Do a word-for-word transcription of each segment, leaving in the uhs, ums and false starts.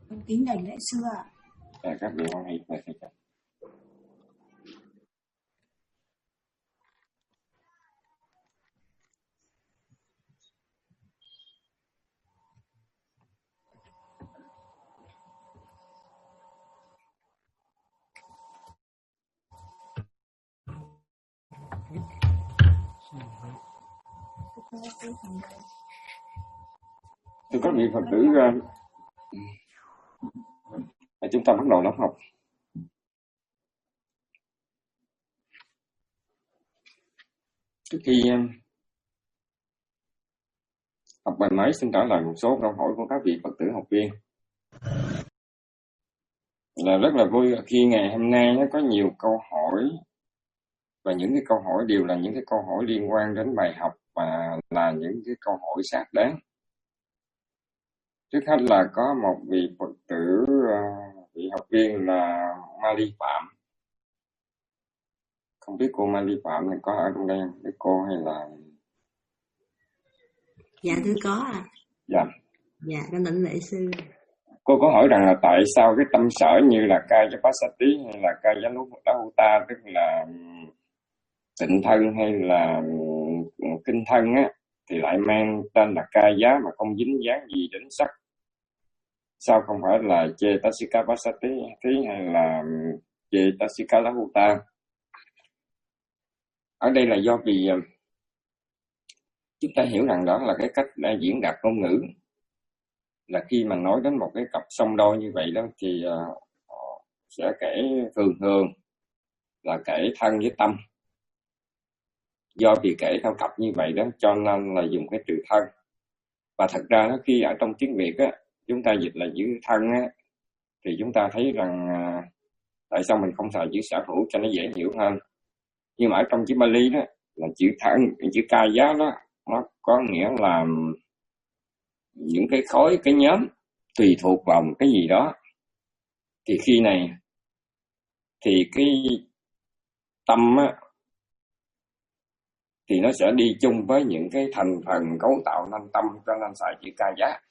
Kính đảnh lễ sư ạ. À, các vị quan hệ về thầy chồng. Thưa các vị Phật tử, uh, chúng ta bắt đầu lớp học. Trước khi uh, học bài mới, xin trả lời một số câu hỏi của các vị Phật tử học viên. Là rất là vui khi ngày hôm nay nó có nhiều câu hỏi, và những cái câu hỏi đều là những cái câu hỏi liên quan đến bài học và là những cái câu hỏi xác đáng. Trước hết là có một vị Phật tử, uh, vị học viên là Mali Phạm. Không biết cô Mali Phạm này có ở trong đây không? Biết cô hay là... Dạ thưa có ạ. À. Dạ. Dạ, con đảnh lễ sư. Cô có hỏi rằng là tại sao cái tâm sở như là Kayapasati hay là Kayanuta, tức là tịnh thân hay là kinh thân á, thì lại mang tên là Kaya mà không dính dáng gì đến sắc. Sao không phải là Cetasika-pasati hay là Cetasika-lahuta? Ở đây là do vì chúng ta hiểu rằng đó là cái cách diễn đạt ngôn ngữ. Là khi mà nói đến một cái cặp song đôi như vậy đó thì uh, sẽ kể thường thường là kể thân với tâm. Do vì kể theo cặp như vậy đó cho nên là dùng cái từ thân. Và thật ra đó, khi ở trong tiếng Việt á, chúng ta dịch là chữ thân á, thì chúng ta thấy rằng uh, tại sao mình không xài chữ sở hữu cho nó dễ hiểu hơn. Nhưng mà ở trong chữ Bali đó là chữ thân, chữ Kaya đó, nó có nghĩa là những cái khối, cái nhóm tùy thuộc vào một cái gì đó. Thì khi này thì cái tâm á, thì nó sẽ đi chung với những cái thành phần cấu tạo nên tâm, cho nên xài chữ Kaya.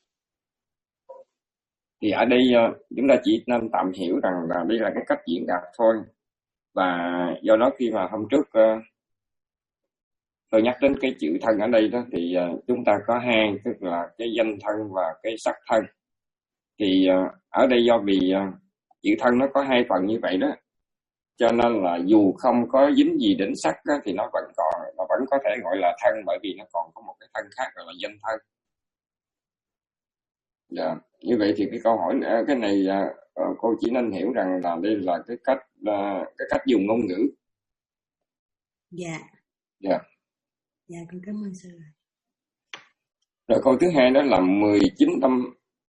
Thì ở đây chúng ta chỉ nên tạm hiểu rằng là đây là cái cách diễn đạt thôi. Và do đó khi mà hôm trước tôi nhắc đến cái chữ thân ở đây đó thì chúng ta có hai, tức là cái danh thân và cái sắc thân. Thì ở đây do vì chữ thân nó có hai phần như vậy đó, cho nên là dù không có dính gì đến sắc đó, thì nó vẫn còn, nó vẫn có thể gọi là thân, bởi vì nó còn có một cái thân khác gọi là danh thân. Dạ, như vậy thì cái câu hỏi này, cái này cô chỉ nên hiểu rằng là đây là cái cách cái cách dùng ngôn ngữ. Dạ. Dạ. Dạ, con cảm ơn sư. Rồi câu thứ hai đó là mười chín tâm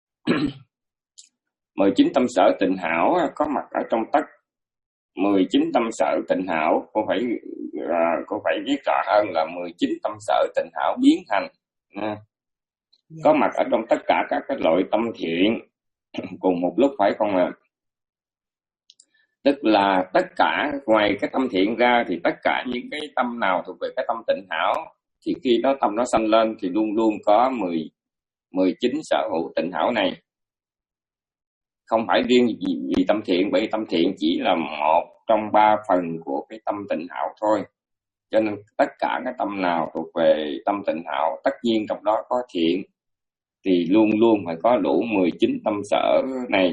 mười chín tâm sở tịnh hảo có mặt ở trong tất. Mười chín tâm sở tịnh hảo, cô phải uh, cô phải viết rõ hơn là mười chín tâm sở tịnh hảo biến thành uh, dạ. Có mặt ở trong tất cả các cái loại tâm thiện cùng một lúc, phải không ạ? À? Tức là tất cả ngoài cái tâm thiện ra thì tất cả những cái tâm nào thuộc về cái tâm tịnh hảo thì khi đó tâm nó sanh lên thì luôn luôn có mười, mười chín sở hữu tịnh hảo này. Không phải riêng vì, vì tâm thiện, bởi vì tâm thiện chỉ là một trong ba phần của cái tâm tịnh hảo thôi. Cho nên tất cả cái tâm nào thuộc về tâm tịnh hảo, tất nhiên trong đó có thiện, thì luôn luôn phải có đủ mười chín tâm sở này.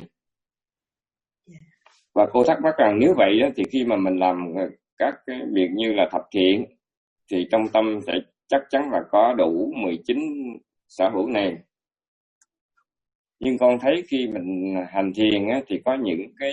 Và cô thắc mắc rằng nếu vậy đó, thì khi mà mình làm các cái việc như là thập thiện thì trong tâm sẽ chắc chắn là có đủ mười chín sở hữu này. Nhưng con thấy khi mình hành thiền á, thì có những cái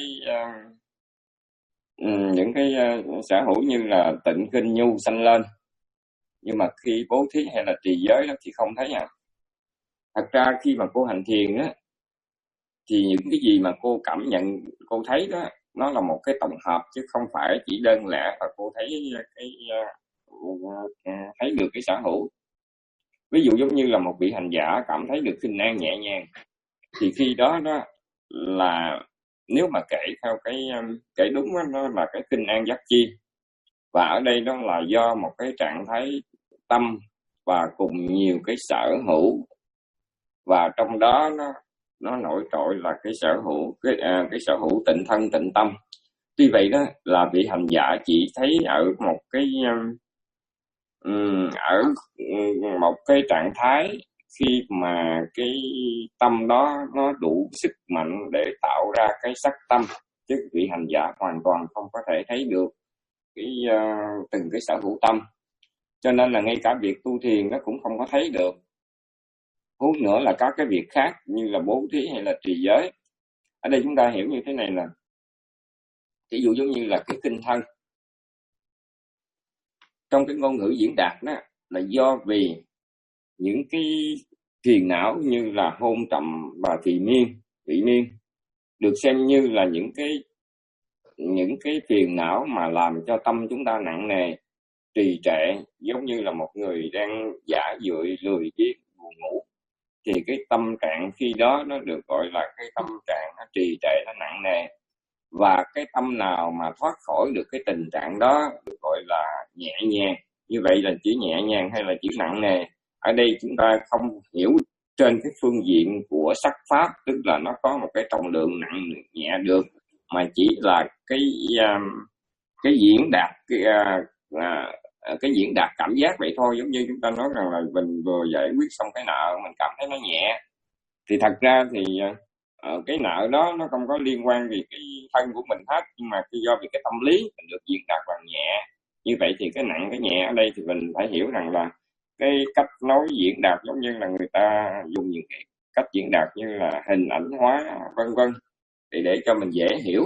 uh, những cái uh, sở hữu như là tịnh kinh nhu sanh lên, nhưng mà khi bố thí hay là trì giới đó thì không thấy à. Thật ra khi mà cô hành thiền á, thì những cái gì mà cô cảm nhận, cô thấy đó, nó là một cái tổng hợp chứ không phải chỉ đơn lẻ và cô thấy cái uh, thấy được cái sở hữu. Ví dụ giống như là một vị hành giả cảm thấy được khinh an nhẹ nhàng, thì khi đó đó là nếu mà kể theo cái kể đúng đó, nó là cái khinh an giác chi. Và ở đây đó là do một cái trạng thái tâm và cùng nhiều cái sở hữu, và trong đó nó nó nổi trội là cái sở hữu cái à, cái sở hữu tịnh thân tịnh tâm. Tuy vậy đó là vị hành giả chỉ thấy ở một cái um, ở một cái trạng thái khi mà cái tâm đó nó đủ sức mạnh để tạo ra cái sắc tâm, chứ vị hành giả hoàn toàn không có thể thấy được cái uh, từng cái sở hữu tâm. Cho nên là ngay cả việc tu thiền nó cũng không có thấy được. Huống nữa là các cái việc khác như là bố thí hay là trì giới. Ở đây chúng ta hiểu như thế này là ví dụ giống như là cái kinh thân, trong cái ngôn ngữ diễn đạt đó là do vì những cái phiền não như là hôn trầm và thị miên, thị miên được xem như là những cái những cái phiền não mà làm cho tâm chúng ta nặng nề, trì trệ, giống như là một người đang giả dưỡi, lười biếng, buồn ngủ, thì cái tâm trạng khi đó nó được gọi là cái tâm trạng nó trì trệ, nó nặng nề. Và cái tâm nào mà thoát khỏi được cái tình trạng đó được gọi là nhẹ nhàng. Như vậy là chỉ nhẹ nhàng hay là chỉ nặng nề? Ở đây chúng ta không hiểu trên cái phương diện của sắc pháp, tức là nó có một cái trọng lượng nặng nhẹ được, mà chỉ là cái cái diễn đạt cái, cái diễn đạt cảm giác vậy thôi. Giống như chúng ta nói rằng là mình vừa giải quyết xong cái nợ, mình cảm thấy nó nhẹ, thì thật ra thì uh, cái nợ đó nó không có liên quan vì cái thân của mình hết, nhưng mà do vì cái tâm lý mình được diễn đạt bằng nhẹ. Như vậy thì cái nặng cái nhẹ ở đây thì mình phải hiểu rằng là cái cách nói diễn đạt giống như là người ta dùng những cái cách diễn đạt như là hình ảnh hóa vân vân, thì để cho mình dễ hiểu.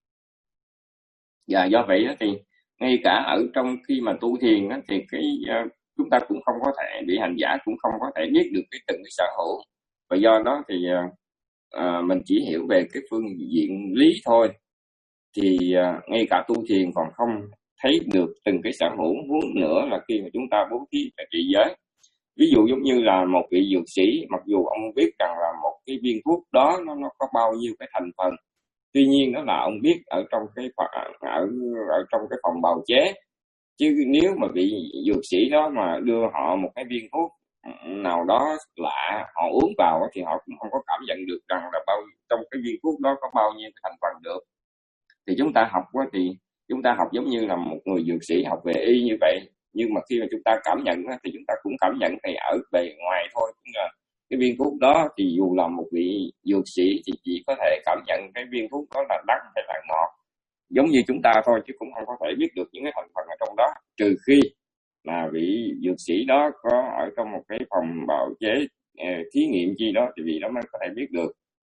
Và do vậy đó thì ngay cả ở trong khi mà tu thiền đó, thì cái uh, chúng ta cũng không có thể, bị hành giả cũng không có thể biết được cái từng cái sở hữu. Và do đó thì uh, mình chỉ hiểu về cái phương diện lý thôi, thì uh, ngay cả tu thiền còn không thấy được từng cái sở hữu. Huống nữa là khi mà chúng ta bố thí và trì giới, ví dụ giống như là một vị dược sĩ, mặc dù ông biết rằng là một cái viên thuốc đó nó, nó có bao nhiêu cái thành phần, tuy nhiên đó là ông biết ở trong cái ở ở trong cái phòng bào chế. Chứ nếu mà vị dược sĩ đó mà đưa họ một cái viên thuốc nào đó lạ, họ uống vào thì họ cũng không có cảm nhận được rằng là bao trong cái viên thuốc đó có bao nhiêu cái thành phần được. Thì chúng ta học quá thì chúng ta học giống như là một người dược sĩ học về y như vậy, nhưng mà khi mà chúng ta cảm nhận thì chúng ta cũng cảm nhận thì ở bề ngoài thôi. Là cái viên thuốc đó thì dù là một vị dược sĩ thì chỉ có thể cảm nhận cái viên thuốc đó là đắng hay là ngọt, giống như chúng ta thôi, chứ cũng không có thể biết được những cái thành phần ở trong đó, trừ khi là vị dược sĩ đó có ở trong một cái phòng bào chế thí nghiệm chi đó thì vị đó mới có thể biết được.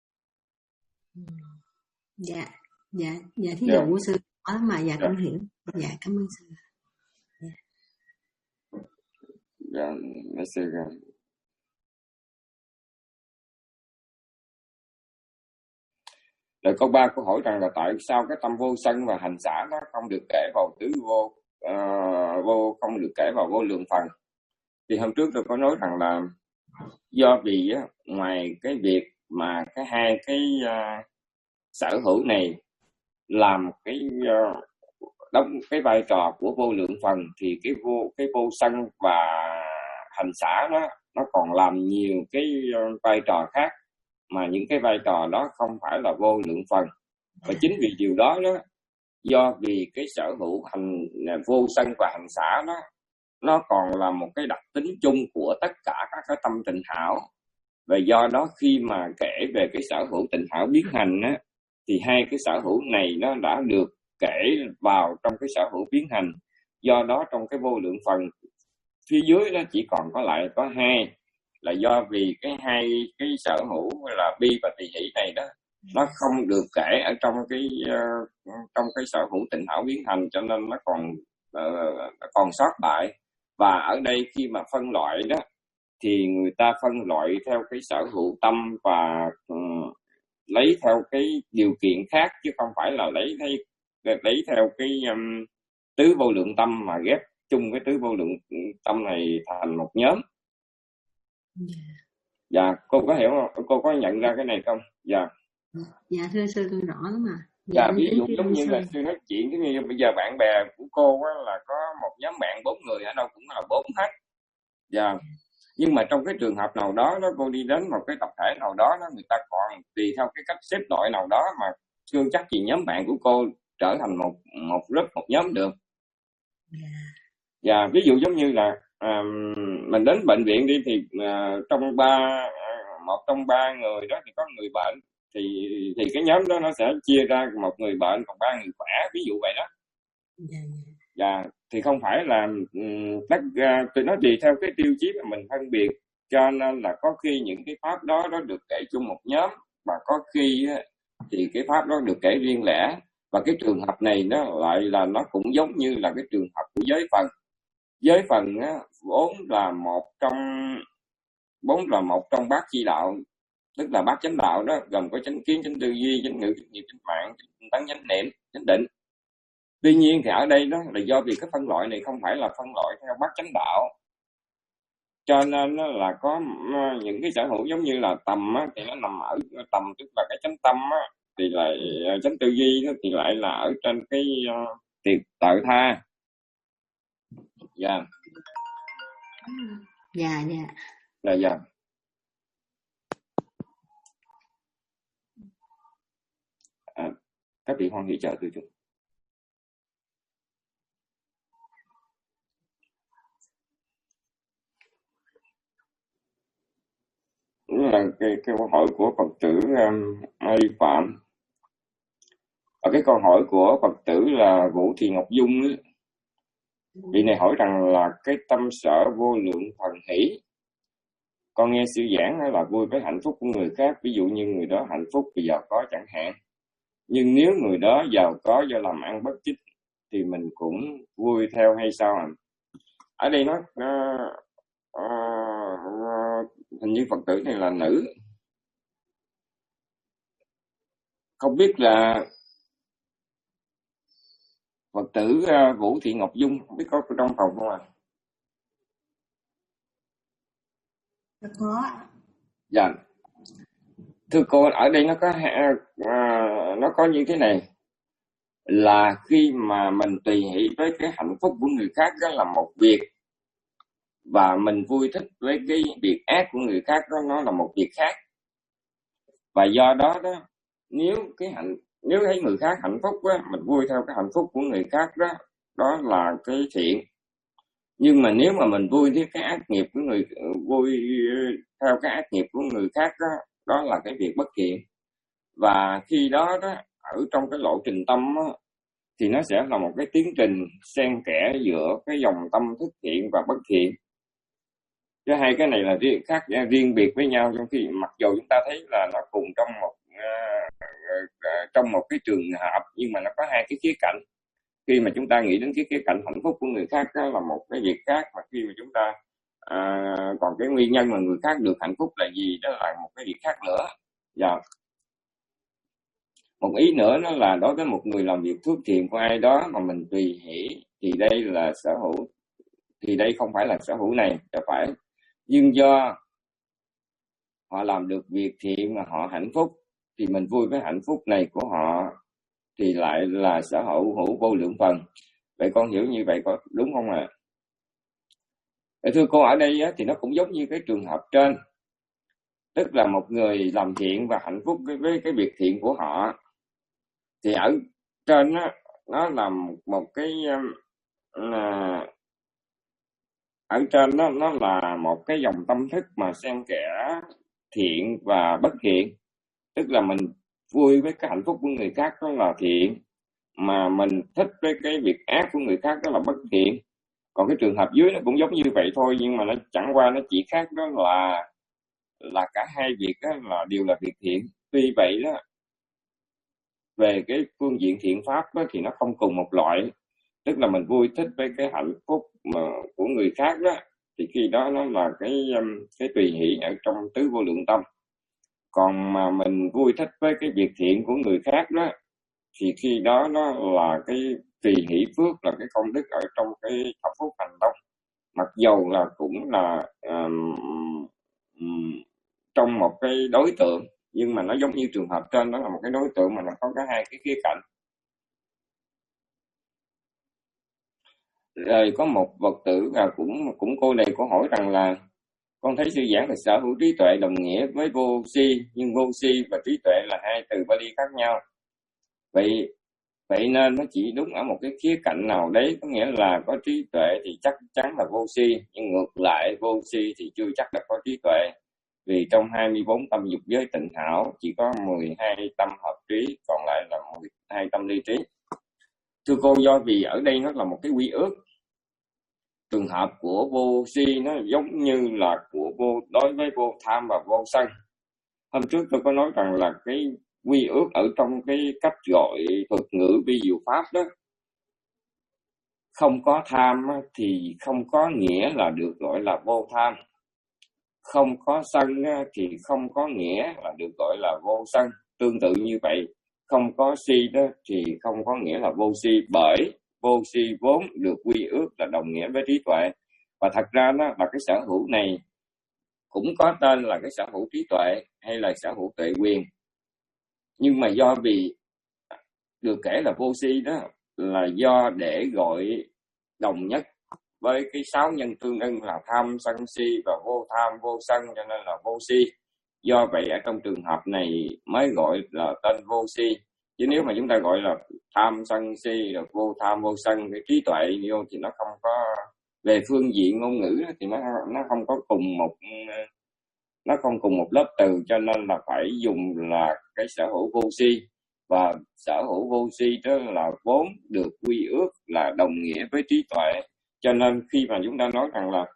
Dạ, dạ, dạ thí dụ sư nói mà dạ không hiểu. Dạ cảm ơn sư. Dạ, dạ, dạ sư. Rồi câu ba câu hỏi rằng là tại sao cái tâm vô sân và hành xả nó không được kể vào tứ vô uh, vô không được kể vào vô lượng phần. Thì hôm trước tôi có nói rằng là do vì á, ngoài cái việc mà cái hai cái uh, sở hữu này làm cái uh, đóng cái vai trò của vô lượng phần, thì cái vô cái vô sân và hành xả nó nó còn làm nhiều cái uh, vai trò khác, mà những cái vai trò đó không phải là vô lượng phần. Và chính vì điều đó đó, do vì cái sở hữu hành vô sân và hành xả đó nó còn là một cái đặc tính chung của tất cả các cái tâm tịnh hảo. Và do đó khi mà kể về cái sở hữu tịnh hảo biến hành á, thì hai cái sở hữu này nó đã được kể vào trong cái sở hữu biến hành. Do đó trong cái vô lượng phần phía dưới đó chỉ còn có lại có hai, là do vì cái hai cái sở hữu là bi và tỳ hỷ này đó nó không được kể ở trong cái uh, trong cái sở hữu tịnh hảo biến hành, cho nên nó còn uh, còn sót lại. Và ở đây khi mà phân loại đó thì người ta phân loại theo cái sở hữu tâm và um, lấy theo cái điều kiện khác, chứ không phải là lấy theo lấy theo cái um, tứ vô lượng tâm mà ghép chung cái tứ vô lượng tâm này thành một nhóm. Dạ, cô có hiểu không? Cô có nhận ra cái này không? Dạ. Dạ thưa sư, con rõ lắm mà. Dạ, dạ ví dụ giống như là sư nói chuyện, giống như bây giờ bạn bè của cô á, là có một nhóm bạn bốn người, ở đâu cũng là bốn hết. Dạ. Nhưng mà trong cái trường hợp nào đó, đó cô đi đến một cái tập thể nào đó, đó người ta còn tùy theo cái cách xếp loại nào đó mà chưa chắc gì nhóm bạn của cô trở thành một một group, một nhóm được. Và ví dụ giống như là à, mình đến bệnh viện đi thì à, trong ba một trong ba người đó thì có người bệnh, thì thì cái nhóm đó nó sẽ chia ra một người bệnh còn ba người khỏe, ví dụ vậy đó. Và thì không phải là um, tất uh, tôi nói tùy theo cái tiêu chí mà mình phân biệt, cho nên là có khi những cái pháp đó nó được kể chung một nhóm, và có khi uh, thì cái pháp đó được kể riêng lẻ. Và cái trường hợp này nó lại là nó cũng giống như là cái trường hợp của giới phần. Giới phần á, vốn là một trong vốn là một trong bát chi đạo, tức là bát chánh đạo đó, gồm có chánh kiến, chánh tư duy, chánh ngữ, chánh nghiệp, chánh mạng, chánh tấn, chánh niệm, chánh định. Tuy nhiên thì ở đây đó là do vì cái phân loại này không phải là phân loại theo bát chánh đạo, cho nên là có những cái sở hữu giống như là tầm á, thì nó nằm ở tầm, tức là cái chánh tâm á, thì lại chánh tư duy đó, thì lại là ở trên cái uh, tiệt tự tha. Dạ. Dạ dạ. Dạ dạ. À, các vị hoan hỷ trợ từ chúng. Là cái, cái câu hỏi của Phật tử um, Mai Phạm. Ở cái câu hỏi của Phật tử là Vũ Thị Ngọc Dung ấy, vị này hỏi rằng là cái tâm sở vô lượng thần hỷ, con nghe sư giảng là vui với hạnh phúc của người khác, ví dụ như người đó hạnh phúc vì giàu có chẳng hạn, nhưng nếu người đó giàu có do làm ăn bất chính thì mình cũng vui theo hay sao ạ? Ở đây nó uh, uh, hình như Phật tử này là nữ, không biết là Phật tử uh, Vũ Thị Ngọc Dung không biết có trong phòng không ạ? À? Có. Dạ. Thưa cô, ở đây nó có uh, nó có như thế này, là khi mà mình tùy hỷ với cái hạnh phúc của người khác đó là một việc, và mình vui thích với cái việc ác của người khác đó nó là một việc khác. Và do đó đó, nếu cái hạnh nếu thấy người khác hạnh phúc á, mình vui theo cái hạnh phúc của người khác đó, đó là cái thiện. Nhưng mà nếu mà mình vui với cái ác nghiệp của người vui theo cái ác nghiệp của người khác đó, đó là cái việc bất thiện. Và khi đó đó, ở trong cái lộ trình tâm đó, thì nó sẽ là một cái tiến trình xen kẽ giữa cái dòng tâm thức thiện và bất thiện. Chứ hai cái này là riêng, khác riêng biệt với nhau, trong khi mặc dù chúng ta thấy là nó cùng trong một uh, uh, trong một cái trường hợp, nhưng mà nó có hai cái khía cạnh. Khi mà chúng ta nghĩ đến cái khía cạnh hạnh phúc của người khác đó là một cái việc khác, mà khi mà chúng ta uh, còn cái nguyên nhân mà người khác được hạnh phúc là gì, đó là một cái việc khác nữa. Dạ. Một ý nữa đó là đối với một người làm việc phước thiện của ai đó mà mình tùy hỷ, thì đây là sở hữu, thì đây không phải là sở hữu này, cho phải. Nhưng do họ làm được việc thiện mà họ hạnh phúc, thì mình vui với hạnh phúc này của họ, thì lại là sở hữu hữu vô lượng phần. Vậy con hiểu như vậy có đúng không ạ? À? Thưa cô, ở đây á, thì nó cũng giống như cái trường hợp trên, tức là một người làm thiện và hạnh phúc với, với cái việc thiện của họ, thì ở trên á, nó là một cái là ở trên đó, nó là một cái dòng tâm thức mà xen kẽ thiện và bất thiện, tức là mình vui với cái hạnh phúc của người khác đó là thiện, mà mình thích với cái việc ác của người khác đó là bất thiện. Còn cái trường hợp dưới nó cũng giống như vậy thôi, nhưng mà nó chẳng qua nó chỉ khác đó là là cả hai việc đó là đều là việc thiện. Tuy vậy đó, về cái phương diện thiện pháp đó, thì nó không cùng một loại, tức là mình vui thích với cái hạnh phúc mà của người khác đó, thì khi đó nó là cái cái tùy hỷ ở trong tứ vô lượng tâm. Còn mà mình vui thích với cái việc thiện của người khác đó, thì khi đó nó là cái tùy hỷ phước, là cái công đức ở trong cái thập phúc hành tông. Mặc dầu là cũng là um, um, trong một cái đối tượng, nhưng mà nó giống như trường hợp trên, đó là một cái đối tượng mà nó có cái hai cái khía cạnh. Rồi có một Phật tử là cũng cũng cô này có hỏi rằng là Con thấy sư giảng về sở hữu trí tuệ đồng nghĩa với vô si, nhưng vô si và trí tuệ là hai từ Pali khác nhau. Vậy vậy nên nó chỉ đúng ở một cái khía cạnh nào đấy, có nghĩa là có trí tuệ thì chắc chắn là vô si, nhưng ngược lại vô si thì chưa chắc là có trí tuệ. Vì trong hai mươi bốn tâm dục giới tịnh hảo chỉ có mười hai tâm hợp trí, còn lại là mười hai tâm ly trí. Thưa cô, do vì ở đây nó là một cái quy ước, trường hợp của vô si nó giống như là của vô đối với vô tham và vô sân. Hôm trước tôi có nói rằng là cái quy ước ở trong cái cách gọi thuật ngữ vi diệu pháp đó, không có tham thì không có nghĩa là được gọi là vô tham, không có sân thì không có nghĩa là được gọi là vô sân. Tương tự như vậy, không có si đó thì không có nghĩa là vô si, bởi vô si vốn được quy ước là đồng nghĩa với trí tuệ. Và thật ra đó là cái sở hữu này cũng có tên là cái sở hữu trí tuệ hay là sở hữu tuệ quyền, nhưng mà do vì được kể là vô si đó là do để gọi đồng nhất với cái sáu nhân tương ưng là tham sân si và vô tham vô sân, cho nên là vô si. Do vậy ở trong trường hợp này mới gọi là tên vô si. Chứ nếu mà chúng ta gọi là tham sân si rồi vô tham vô sân, cái trí tuệ vô thì nó không có, về phương diện ngôn ngữ thì nó nó không có cùng một nó không cùng một lớp từ, cho nên là phải dùng là cái sở hữu vô si. Và sở hữu vô si đó là vốn được quy ước là đồng nghĩa với trí tuệ. Cho nên khi mà chúng ta nói rằng là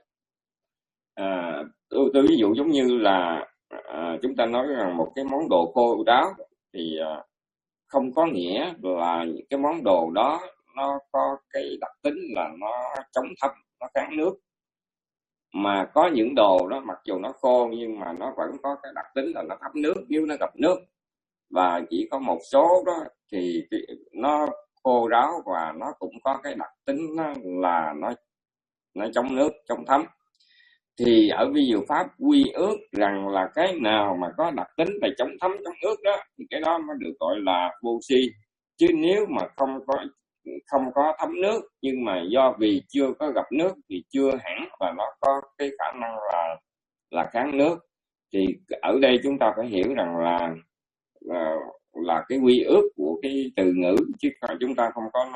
à, tôi, tôi ví dụ giống như là à, chúng ta nói rằng một cái món đồ khô ráo thì à, không có nghĩa là cái món đồ đó nó có cái đặc tính là nó chống thấm, nó kháng nước. Mà có những đồ đó mặc dù nó khô nhưng mà nó vẫn có cái đặc tính là nó thấm nước nếu nó gặp nước. Và chỉ có một số đó thì nó khô ráo và nó cũng có cái đặc tính là nó nó chống nước, chống thấm. Thì ở vi diệu pháp quy ước rằng là cái nào mà có đặc tính là chống thấm, chống nước đó thì cái đó mới được gọi là vô si. Chứ nếu mà không có không có thấm nước nhưng mà do vì chưa có gặp nước thì chưa hẳn và nó có cái khả năng là là kháng nước. Thì ở đây chúng ta phải hiểu rằng là là, là cái quy ước của cái từ ngữ, chứ chúng ta không có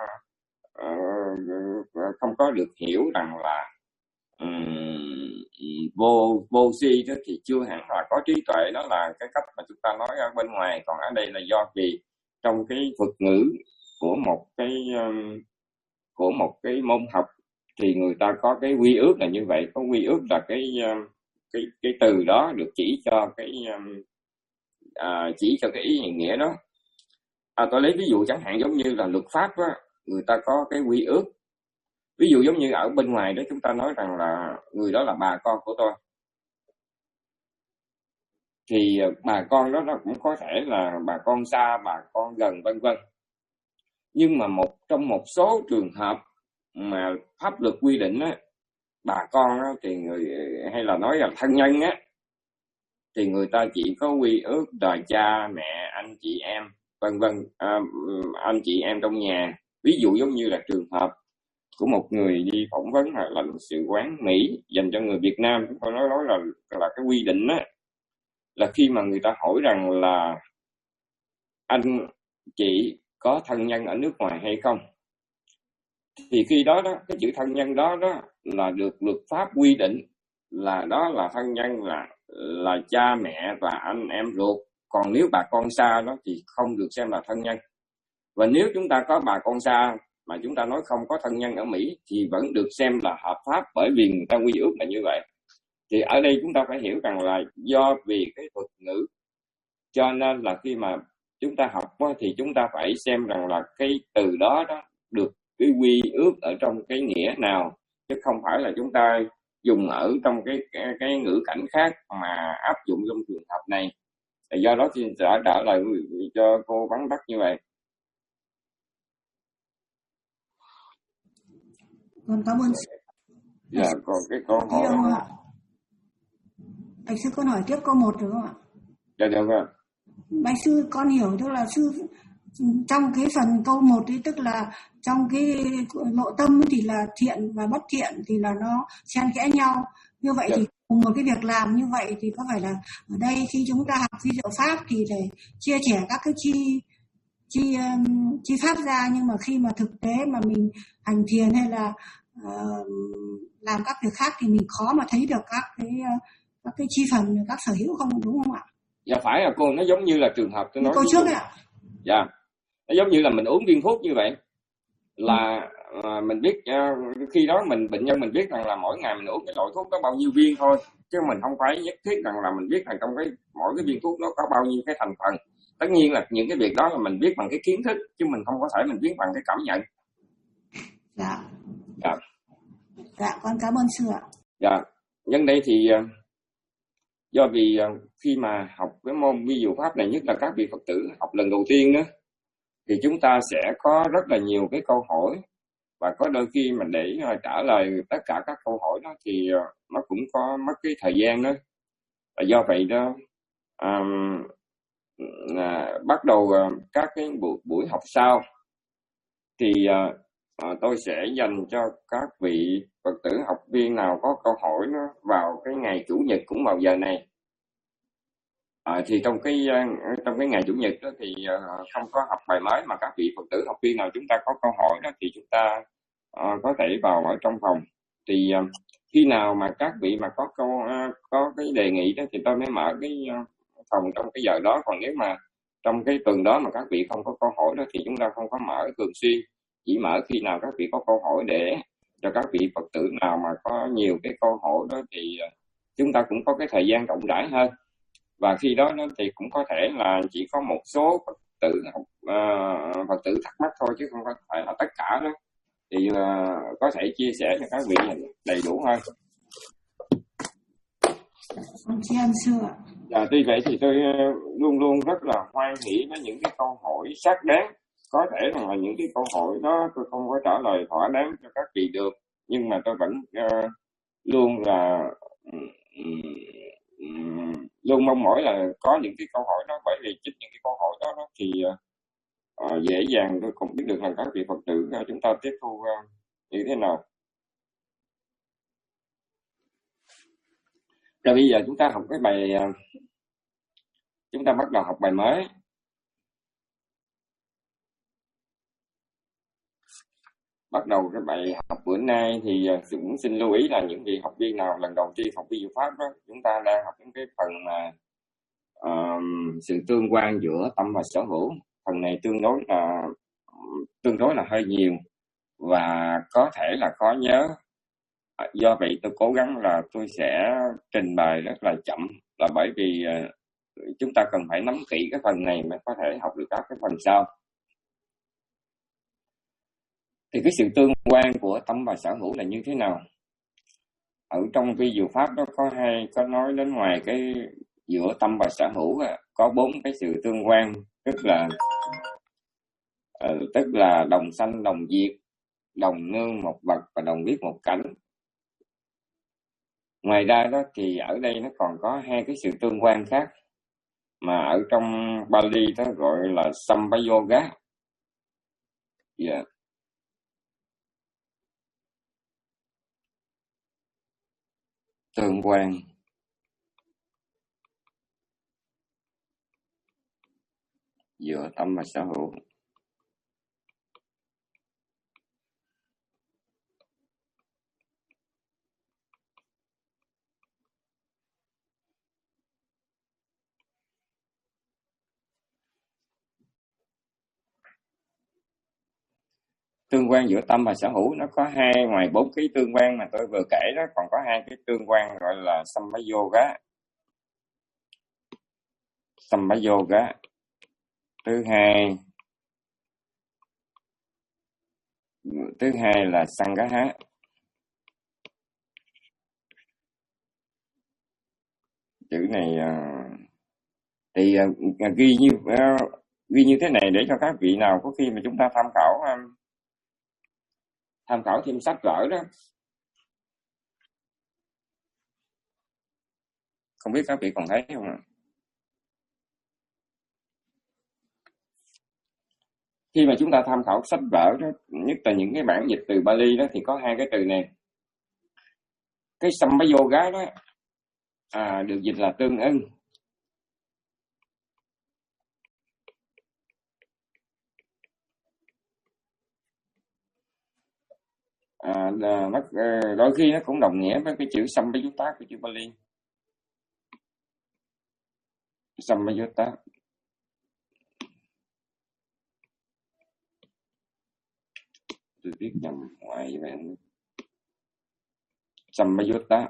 uh, không có được hiểu rằng là um, vô vô si đó thì chưa hẳn là có trí tuệ. Đó là cái cách mà chúng ta nói ở bên ngoài. Còn ở đây là do vì trong cái thuật ngữ của một cái um, của một cái môn học thì người ta có cái quy ước là như vậy. Có quy ước là cái um, cái cái từ đó được chỉ cho cái um, à, chỉ cho cái ý nghĩa đó. À, tôi lấy ví dụ chẳng hạn giống như là luật pháp á, người ta có cái quy ước. Ví dụ giống như ở bên ngoài đó chúng ta nói rằng là người đó là bà con của tôi, thì bà con đó nó cũng có thể là bà con xa, bà con gần, vân vân. Nhưng mà một trong một số trường hợp mà pháp luật quy định á, bà con á, thì người hay là nói là thân nhân á, thì người ta chỉ có quy ước là cha mẹ, anh chị em, vân vân, à, anh chị em trong nhà. Ví dụ giống như là trường hợp của một người đi phỏng vấn là lãnh sự quán Mỹ dành cho người Việt Nam, chúng tôi nói, nói là là cái quy định á, là khi mà người ta hỏi rằng là anh chị có thân nhân ở nước ngoài hay không, thì khi đó đó cái chữ thân nhân đó đó là được luật pháp quy định là đó là thân nhân, là là cha mẹ và anh em ruột. Còn nếu bà con xa đó thì không được xem là thân nhân. Và nếu chúng ta có bà con xa mà chúng ta nói không có thân nhân ở Mỹ thì vẫn được xem là hợp pháp, bởi vì người ta quy ước là như vậy. Thì ở đây chúng ta phải hiểu rằng là do vì cái thuật ngữ, cho nên là khi mà chúng ta học đó, thì chúng ta phải xem rằng là cái từ đó đó được cái quy ước ở trong cái nghĩa nào, chứ không phải là chúng ta dùng ở trong cái cái, cái ngữ cảnh khác mà áp dụng trong trường hợp này. Thì do đó thì sẽ trả lời cho cô vắn tắt như vậy. Con cảm ơn. Dạ, còn cái câu hỏi. Bạch sư con hỏi tiếp câu một được không ạ? Dạ được rồi. Bạch sư con hiểu tức là sư trong cái phần câu một ấy, tức là trong cái nội tâm thì là thiện và bất thiện thì là nó xen kẽ nhau, Như vậy Dạ. thì cùng một cái việc làm như vậy thì có phải là ở đây khi chúng ta học vi diệu pháp thì để chia sẻ các cái chi chi um, chi pháp ra, nhưng mà khi mà thực tế mà mình hành thiền hay là uh, làm các việc khác thì mình khó mà thấy được các cái uh, các cái chi phần, các sở hữu không, đúng không ạ? Dạ phải à cô, nó giống như là trường hợp tôi Như nói câu ví trước dụ. đấy ạ. Dạ, nó giống như là mình uống viên thuốc như vậy, là à, mình biết à, khi đó mình bệnh nhân mình biết rằng là mỗi ngày mình uống cái loại thuốc có bao nhiêu viên thôi, chứ mình không phải nhất thiết rằng là mình biết rằng trong cái mỗi cái viên thuốc nó có bao nhiêu cái thành phần. Tất nhiên là những cái việc đó là mình biết bằng cái kiến thức, chứ mình không có thể mình biết bằng cái cảm nhận. Dạ. Dạ. Dạ, con cảm ơn sư ạ. Dạ, nhân đây thì do vì khi mà học cái môn vi diệu pháp này, nhất là các vị Phật tử học lần đầu tiên đó, thì chúng ta sẽ có rất là nhiều cái câu hỏi, và có đôi khi mà để trả lời tất cả các câu hỏi đó thì nó cũng có mất cái thời gian đó. Và do vậy đó um, à, bắt đầu các cái buổi, buổi học sau thì à, à, tôi sẽ dành cho các vị Phật tử học viên nào có câu hỏi nó vào cái ngày Chủ nhật cũng vào giờ này. À, thì trong cái trong cái ngày Chủ nhật đó thì uh, không có học bài mới, mà các vị Phật tử học viên nào chúng ta có câu hỏi đó thì chúng ta uh, có thể vào ở trong phòng. Thì uh, khi nào mà các vị mà có câu uh, có cái đề nghị đó thì tôi mới mở cái uh, phòng trong cái giờ đó. Còn nếu mà trong cái tuần đó mà các vị không có câu hỏi đó thì chúng ta không có mở thường xuyên, chỉ mở khi nào các vị có câu hỏi, để cho các vị Phật tử nào mà có nhiều cái câu hỏi đó thì uh, chúng ta cũng có cái thời gian rộng rãi hơn. Và khi đó thì cũng có thể là chỉ có một số Phật tử học uh, Phật tử thắc mắc thôi, chứ không có phải là tất cả đó, thì uh, có thể chia sẻ cho các vị đầy đủ hơn. Con tri ân sư ạ. Dạ, tuy vậy thì tôi uh, luôn luôn rất là hoan hỉ với những cái câu hỏi xác đáng. Có thể là những cái câu hỏi đó tôi không có trả lời thỏa đáng cho các vị được, nhưng mà tôi vẫn uh, luôn là um, um, luôn mong mỏi là có những cái câu hỏi đó, bởi vì chính những cái câu hỏi đó, đó thì uh, dễ dàng tôi cũng biết được là các vị Phật tử uh, chúng ta tiếp thu uh, như thế nào. Rồi bây giờ chúng ta học cái bài uh, chúng ta bắt đầu học bài mới. Bắt đầu cái bài học bữa nay thì uh, cũng xin lưu ý là những vị học viên nào lần đầu tiên học vi diệu pháp đó, chúng ta đang học những cái phần mà uh, sự tương quan giữa tâm và sở hữu. Phần này tương đối là tương đối là hơi nhiều và có thể là khó nhớ. Do vậy tôi cố gắng là tôi sẽ trình bày rất là chậm, là bởi vì uh, chúng ta cần phải nắm kỹ cái phần này mới có thể học được các cái phần sau. Thì cái sự tương quan của tâm và sở hữu là như thế nào? Ở trong vi diệu pháp đó có hay có nói đến ngoài cái giữa tâm và sở hữu có bốn cái sự tương quan, tức là uh, tức là đồng sanh đồng diệt, đồng nương một vật và đồng biết một cảnh. Ngoài ra đó thì ở đây nó còn có hai cái sự tương quan khác mà ở trong Bali đó gọi là Sambayoga. Yeah. Tương quan giữa tâm và sở hữu. Tương quan giữa tâm và sở hữu nó có hai, ngoài bốn cái tương quan mà tôi vừa kể đó, còn có hai cái tương quan gọi là Sambayoga. Sambayoga. Thứ hai thứ hai là Sangaha. Chữ này uh, thì uh, ghi như uh, ghi như thế này để cho các vị nào có khi mà chúng ta tham khảo um, tham khảo thêm sách vở đó. Không biết các vị còn thấy không ạ? Khi mà chúng ta tham khảo sách vở đó, nhất là những cái bản dịch từ Bali đó, thì có hai cái từ này. Cái Sambayoga đó à, được dịch là tương ưng. À, là nó, đôi khi nó cũng đồng nghĩa với cái chữ Sambayutta của chữ Bali. Sambayutta. Tôi viết nhầm ngoài vậy. Sambayutta.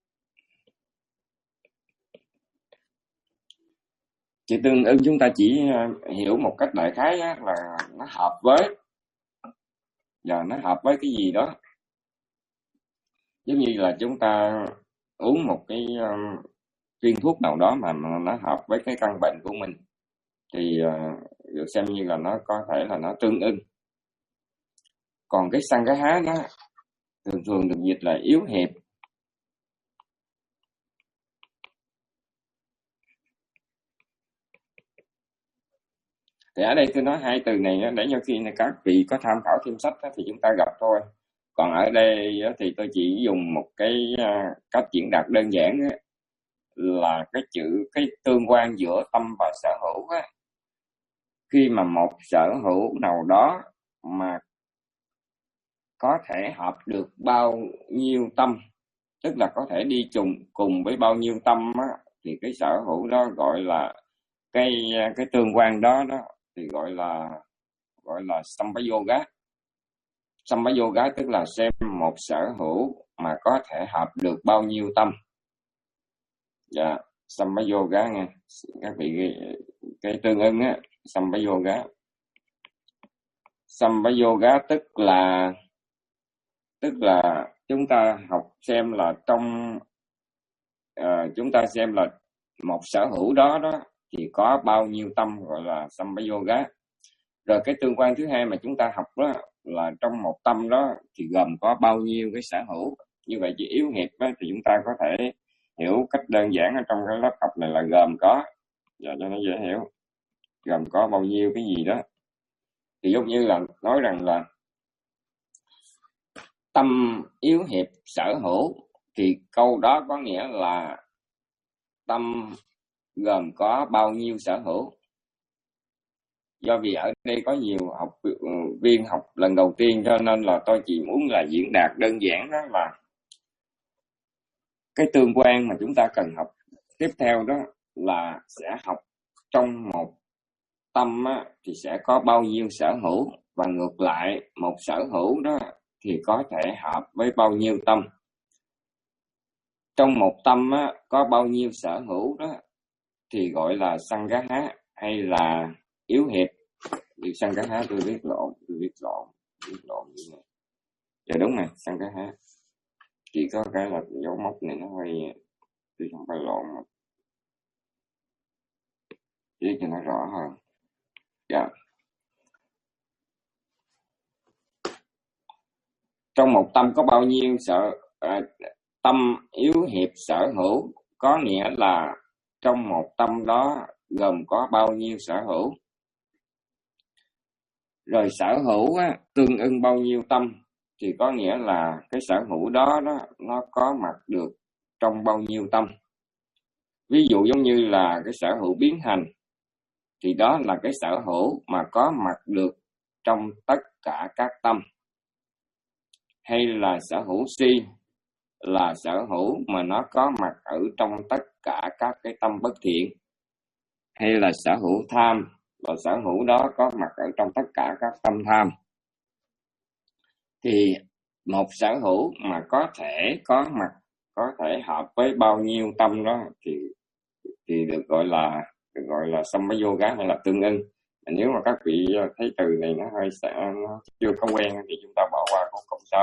Chữ tương ưng chúng ta chỉ hiểu một cách đại khái là nó hợp với, và nó hợp với cái gì đó. Giống như là chúng ta uống một cái um, viên thuốc nào đó mà nó hợp với cái căn bệnh của mình thì uh, được xem như là nó có thể là nó tương ưng. Còn cái Sangaha nó thường thường được dịch là yếu hiệp. Thì ở đây tôi nói hai từ này để cho khi các vị có tham khảo thêm sách thì chúng ta gặp thôi. Còn ở đây thì tôi chỉ dùng một cái cách diễn đạt đơn giản là cái chữ, cái tương quan giữa tâm và sở hữu. Khi mà một sở hữu nào đó mà có thể hợp được bao nhiêu tâm, tức là có thể đi chung cùng với bao nhiêu tâm á, thì cái sở hữu đó gọi là cái cái tương quan đó đó thì gọi là gọi là Sambayoga. Sambayoga tức là xem một sở hữu mà có thể hợp được bao nhiêu tâm. Dạ, Sambayoga nghe các vị, cái, cái tương ưng á, Sambayoga. Sambayoga tức là tức là chúng ta học xem là trong uh, chúng ta xem là một sở hữu đó đó thì có bao nhiêu tâm, gọi là Sambayoga. Rồi cái tương quan thứ hai mà chúng ta học đó là trong một tâm đó thì gồm có bao nhiêu cái sở hữu. Như vậy chỉ yếu hiệp đó, thì chúng ta có thể hiểu cách đơn giản ở trong cái lớp học này là gồm có, giờ cho nó dễ hiểu, gồm có bao nhiêu cái gì đó. Thì giống như là nói rằng là tâm yếu hiệp sở hữu, thì câu đó có nghĩa là tâm gồm có bao nhiêu sở hữu. Do vì ở đây có nhiều học viên học lần đầu tiên cho nên là tôi chỉ muốn là diễn đạt đơn giản, đó là cái tương quan mà chúng ta cần học tiếp theo đó là sẽ học trong một tâm á, thì sẽ có bao nhiêu sở hữu, và ngược lại một sở hữu đó thì có thể hợp với bao nhiêu tâm. Trong một tâm á, có bao nhiêu sở hữu đó thì gọi là Sangaha hay là yếu hiệp. Việc Sangaha tôi viết lộn, tôi viết lộn, viết lộn như này. Dạ đúng này, Sangaha. Chỉ có cái là dấu mốc này nó hơi, tôi không phải lộn mà. Viết cho nó rõ hơn. Dạ. Trong một tâm có bao nhiêu sở à, tâm yếu hiệp sở hữu, có nghĩa là trong một tâm đó gồm có bao nhiêu sở hữu. Rồi sở hữu á, tương ưng bao nhiêu tâm thì có nghĩa là cái sở hữu đó, đó nó có mặt được trong bao nhiêu tâm. Ví dụ giống như là cái sở hữu biến hành thì đó là cái sở hữu mà có mặt được trong tất cả các tâm. Hay là sở hữu si là sở hữu mà nó có mặt ở trong tất cả các cái tâm bất thiện. Hay là sở hữu tham là sở hữu đó có mặt ở trong tất cả các tâm tham. Thì một sở hữu mà có thể có mặt, có thể hợp với bao nhiêu tâm đó thì thì được gọi là được gọi là Sambayoga hay là tương ưng. Nếu mà các vị thấy từ này nó hơi sẽ nó chưa có quen thì chúng ta bỏ qua cũng không sao.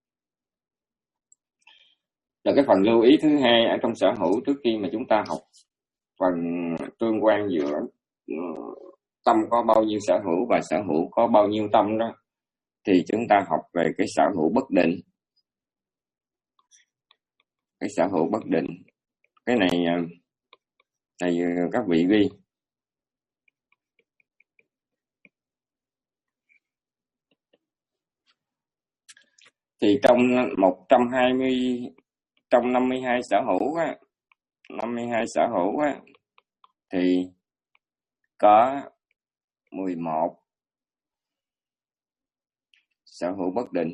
Rồi cái phần lưu ý thứ hai ở trong sở hữu, trước khi mà chúng ta học phần tương quan giữa tâm có bao nhiêu sở hữu và sở hữu có bao nhiêu tâm đó, thì chúng ta học về cái sở hữu bất định. Cái sở hữu bất định, cái này này các vị ghi. Thì trong một trăm hai mươi trong năm mươi hai sở hữu á, năm mươi hai sở hữu á, thì có mười một sở hữu bất định.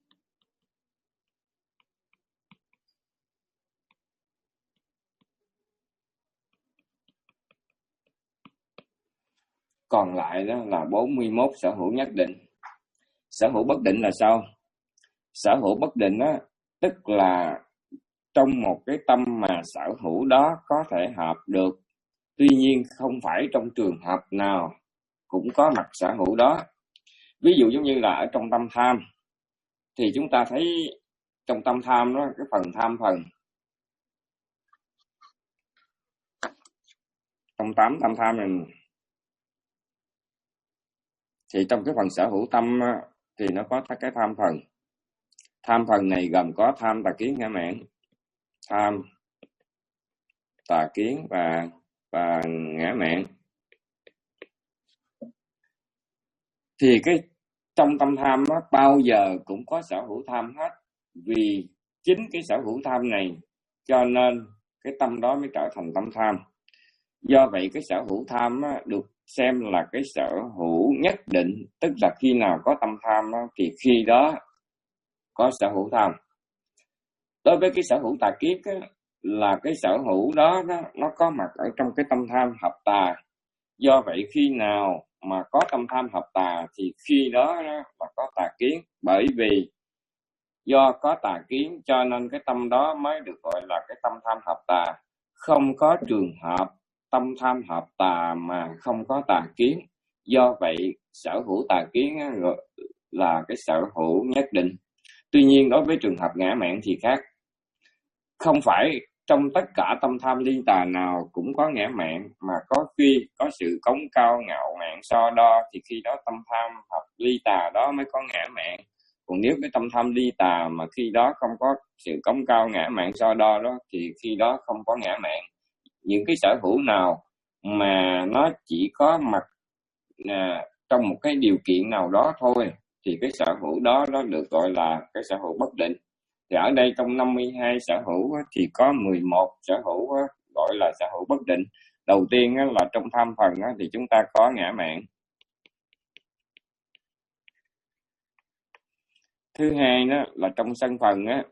Còn lại đó là bốn mươi mốt sở hữu nhất định. Sở hữu bất định là sao? Sở hữu bất định đó, tức là trong một cái tâm mà sở hữu đó có thể hợp được, tuy nhiên không phải trong trường hợp nào cũng có mặt sở hữu đó. Ví dụ giống như là ở trong tâm tham, thì chúng ta thấy trong tâm tham đó, cái phần tham phần, trong tám tâm tham này, thì trong cái phần sở hữu tâm thì nó có cái tham phần. Tham phần này gồm có tham, tà kiến, ngã mạn. Tham, tà kiến và và ngã mạn. Thì cái trong tâm tham đó, bao giờ cũng có sở hữu tham hết. Vì chính cái sở hữu tham này cho nên cái tâm đó mới trở thành tâm tham. Do vậy cái sở hữu tham á, được xem là cái sở hữu nhất định, tức là khi nào có tâm tham á, thì khi đó có sở hữu tham. Đối với cái sở hữu tà kiết á, là cái sở hữu đó, đó nó có mặt ở trong cái tâm tham hợp tà. Do vậy khi nào mà có tâm tham hợp tà thì khi đó, đó là có tà kiến. Bởi vì do có tà kiến cho nên cái tâm đó mới được gọi là cái tâm tham hợp tà. Không có trường hợp tâm tham hợp tà mà không có tà kiến. Do vậy sở hữu tà kiến là cái sở hữu nhất định. Tuy nhiên đối với trường hợp ngã mạn thì khác. Không phải trong tất cả tâm tham ly tà nào cũng có ngã mạn, mà có khi có sự cống cao ngạo mạn so đo, thì khi đó tâm tham hợp ly tà đó mới có ngã mạn. Còn nếu cái tâm tham ly tà mà khi đó không có sự cống cao ngã mạn so đo đó, thì khi đó không có ngã mạn. Những cái sở hữu nào mà nó chỉ có mặt à, trong một cái điều kiện nào đó thôi, thì cái sở hữu đó nó được gọi là cái sở hữu bất định. Thì ở đây trong năm mươi hai sở hữu thì có mười một sở hữu gọi là sở hữu bất định. Đầu tiên là trong tham phần thì chúng ta có ngã mạn. Thứ hai đó là trong sân phần á,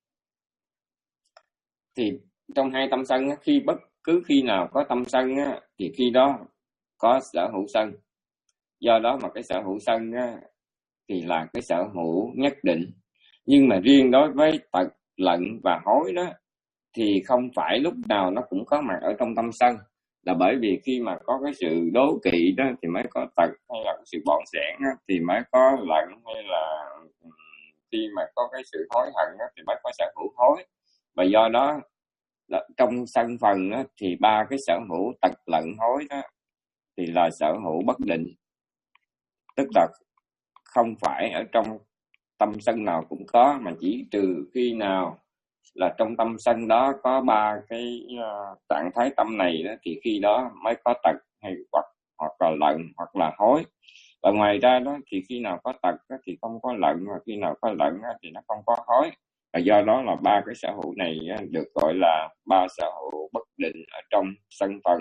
thì trong hai tâm sân á, khi bất cứ khi nào có tâm sân á, thì khi đó có sở hữu sân. Do đó mà cái sở hữu sân á, thì là cái sở hữu nhất định. Nhưng mà riêng đối với tật, lận và hối đó thì không phải lúc nào nó cũng có mặt ở trong tâm sân. Là bởi vì khi mà có cái sự đố kỵ đó thì mới có tật, hay là sự bỏng sẻn đó, thì mới có lận, hay là khi mà có cái sự hối hận đó, thì mới có sở hữu hối. Và do đó trong sân phần đó, thì ba cái sở hữu tật, lận, hối đó thì là sở hữu bất định. Tức là không phải ở trong tâm sân nào cũng có, mà chỉ trừ khi nào là trong tâm sân đó có ba cái uh, trạng thái tâm này đó, thì khi đó mới có tật, hay hoặc hoặc là lận, hoặc là hối. Và ngoài ra đó thì khi nào có tật đó, thì không có lận, và khi nào có lận đó, thì nó không có hối. Và do đó là ba cái sở hữu này đó, được gọi là ba sở hữu bất định ở trong sân phần.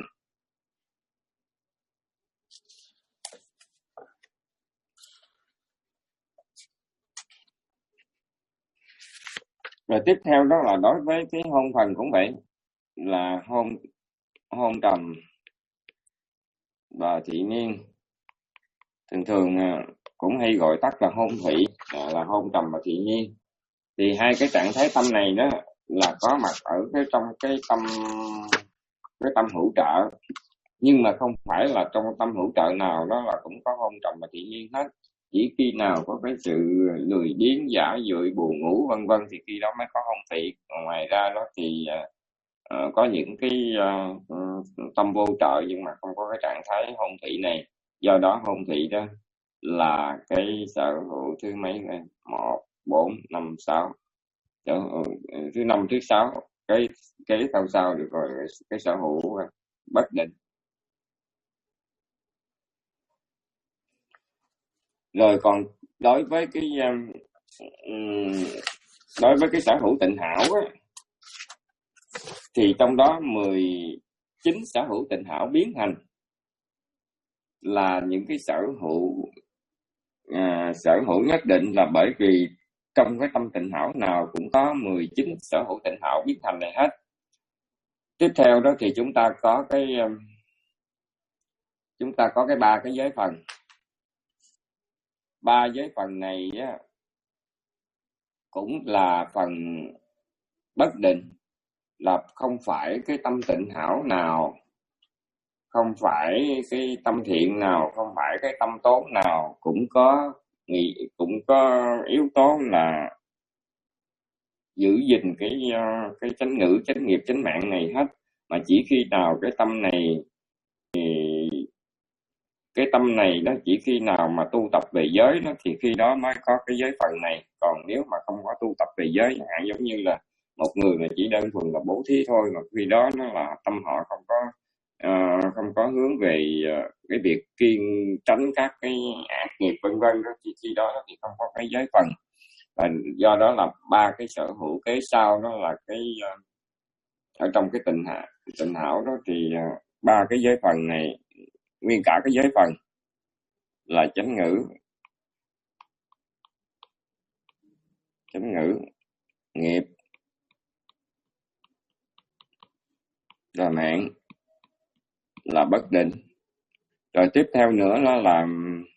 Rồi tiếp theo đó là đối với cái hôn phần cũng vậy, là hôn hôn trầm và thị niên, thường thường cũng hay gọi tắt là hôn thủy, là hôn trầm và thị niên. Thì hai cái trạng thái tâm này đó là có mặt ở cái trong cái tâm cái tâm hữu trợ, nhưng mà không phải là trong tâm hữu trợ nào đó là cũng có hôn trầm và thị niên hết. Chỉ khi nào có cái sự lười biếng, giả dụi, buồn ngủ vân vân thì khi đó mới có hôn thị. Ngoài ra đó thì uh, có những cái uh, tâm vô trợ nhưng mà không có cái trạng thái hôn thị này. Do đó hôn thị đó là cái sở hữu thứ mấy này? Một, bốn, năm, sáu. Thứ năm, thứ sáu, cái cái sau sau được gọi cái sở hữu bất định. Rồi còn đối với cái um, đối với cái sở hữu tịnh hảo á, thì trong đó mười chín sở hữu tịnh hảo biến thành là những cái sở hữu à, sở hữu nhất định, là bởi vì trong cái tâm tịnh hảo nào cũng có mười chín sở hữu tịnh hảo biến thành này hết. Tiếp theo đó thì chúng ta có cái chúng ta có cái ba cái giới phần. Ba giới phần này á, cũng là phần bất định, là không phải cái tâm tịnh hảo nào, không phải cái tâm thiện nào, không phải cái tâm tốt nào cũng có nghị cũng có yếu tố là giữ gìn cái cái chánh ngữ, chánh nghiệp, chánh mạng này hết. Mà chỉ khi nào cái tâm này cái tâm này đó chỉ khi nào mà tu tập về giới đó thì khi đó mới có cái giới phần này. Còn nếu mà không có tu tập về giới, chẳng hạn giống như là một người mà chỉ đơn thuần là bố thí thôi, mà khi đó nó là tâm họ không có uh, không có hướng về uh, cái việc kiêng tránh các cái ác nghiệp vân vân đó, thì khi đó thì không có cái giới phần. Và do đó là ba cái sở hữu kế sau đó là cái uh, ở trong cái tịnh hạ tịnh hảo đó thì uh, ba cái giới phần này, nguyên cả cái giới phần là chánh ngữ, chánh ngữ, nghiệp và mạng là bất định. Rồi tiếp theo nữa nó là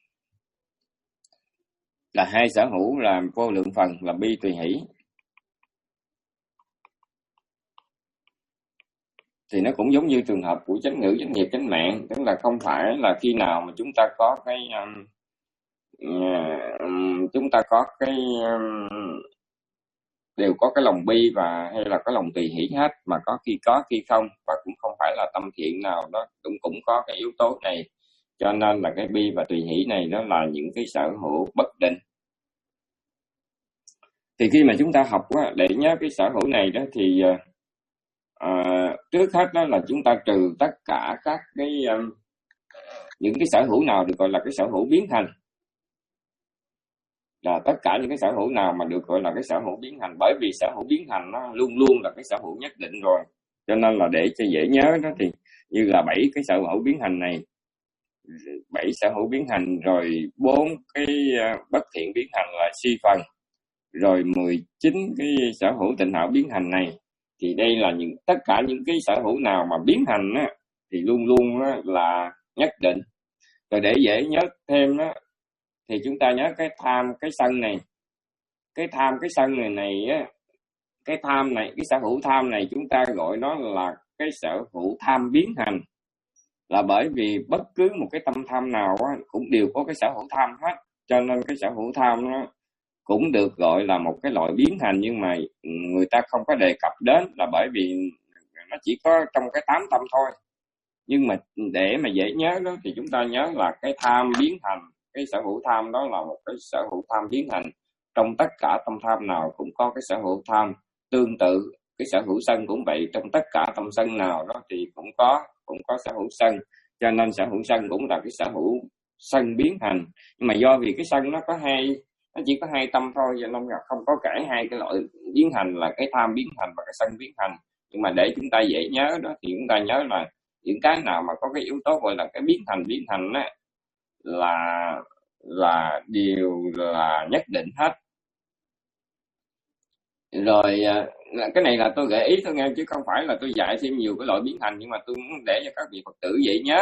là hai sở hữu là vô lượng phần là bi tùy hỷ. Thì nó cũng giống như trường hợp của chánh ngữ, chánh nghiệp, chánh mạng, tức là không phải là khi nào mà chúng ta có cái um, uh, chúng ta có cái um, đều có cái lòng bi và hay là có lòng tùy hỷ hết, mà có khi có khi không, và cũng không phải là tâm thiện nào đó cũng cũng có cái yếu tố này. Cho nên là cái bi và tùy hỷ này đó là những cái sở hữu bất định. Thì khi mà chúng ta học á, để nhớ cái sở hữu này đó thì uh, trước hết đó là chúng ta trừ tất cả các cái um, những cái sở hữu nào được gọi là cái sở hữu biến thành, là tất cả những cái sở hữu nào mà được gọi là cái sở hữu biến thành, bởi vì sở hữu biến thành nó luôn luôn là cái sở hữu nhất định rồi. Cho nên là để cho dễ nhớ đó thì như là bảy cái sở hữu biến thành này, bảy sở hữu biến thành, rồi bốn cái bất thiện biến thành là si phần, rồi mười chín cái sở hữu tịnh hảo biến thành này, thì đây là những tất cả những cái sở hữu nào mà biến thành á, thì luôn luôn á, là nhất định. Rồi để dễ nhớ thêm đó thì chúng ta nhớ cái tham, cái sân này, cái tham, cái sân này này á, cái tham này, cái sở hữu tham này chúng ta gọi nó là cái sở hữu tham biến thành, là bởi vì bất cứ một cái tâm tham nào á, cũng đều có cái sở hữu tham hết. Cho nên cái sở hữu tham nó cũng được gọi là một cái loại biến thành, nhưng mà người ta không có đề cập đến là bởi vì nó chỉ có trong cái tám tâm thôi. Nhưng mà để mà dễ nhớ đó thì chúng ta nhớ là cái tham biến thành, cái sở hữu tham đó là một cái sở hữu tham biến thành. Trong tất cả tâm tham nào cũng có cái sở hữu tham. Tương tự cái sở hữu sân cũng vậy, trong tất cả tâm sân nào đó thì cũng có cũng có sở hữu sân. Cho nên sở hữu sân cũng là cái sở hữu sân biến thành. Nhưng mà do vì cái sân nó có hai, nó chỉ có hai tâm thôi, cho nên là không có kể hai cái loại biến thành là cái tham biến thành và cái sân biến thành. Nhưng mà để chúng ta dễ nhớ đó thì chúng ta nhớ là những cái nào mà có cái yếu tố gọi là cái biến thành biến thành á, là là đều là nhất định hết. Rồi cái này là tôi gợi ý thôi nghe, chứ không phải là tôi dạy thêm nhiều cái loại biến thành, nhưng mà tôi muốn để cho các vị Phật tử dễ nhớ.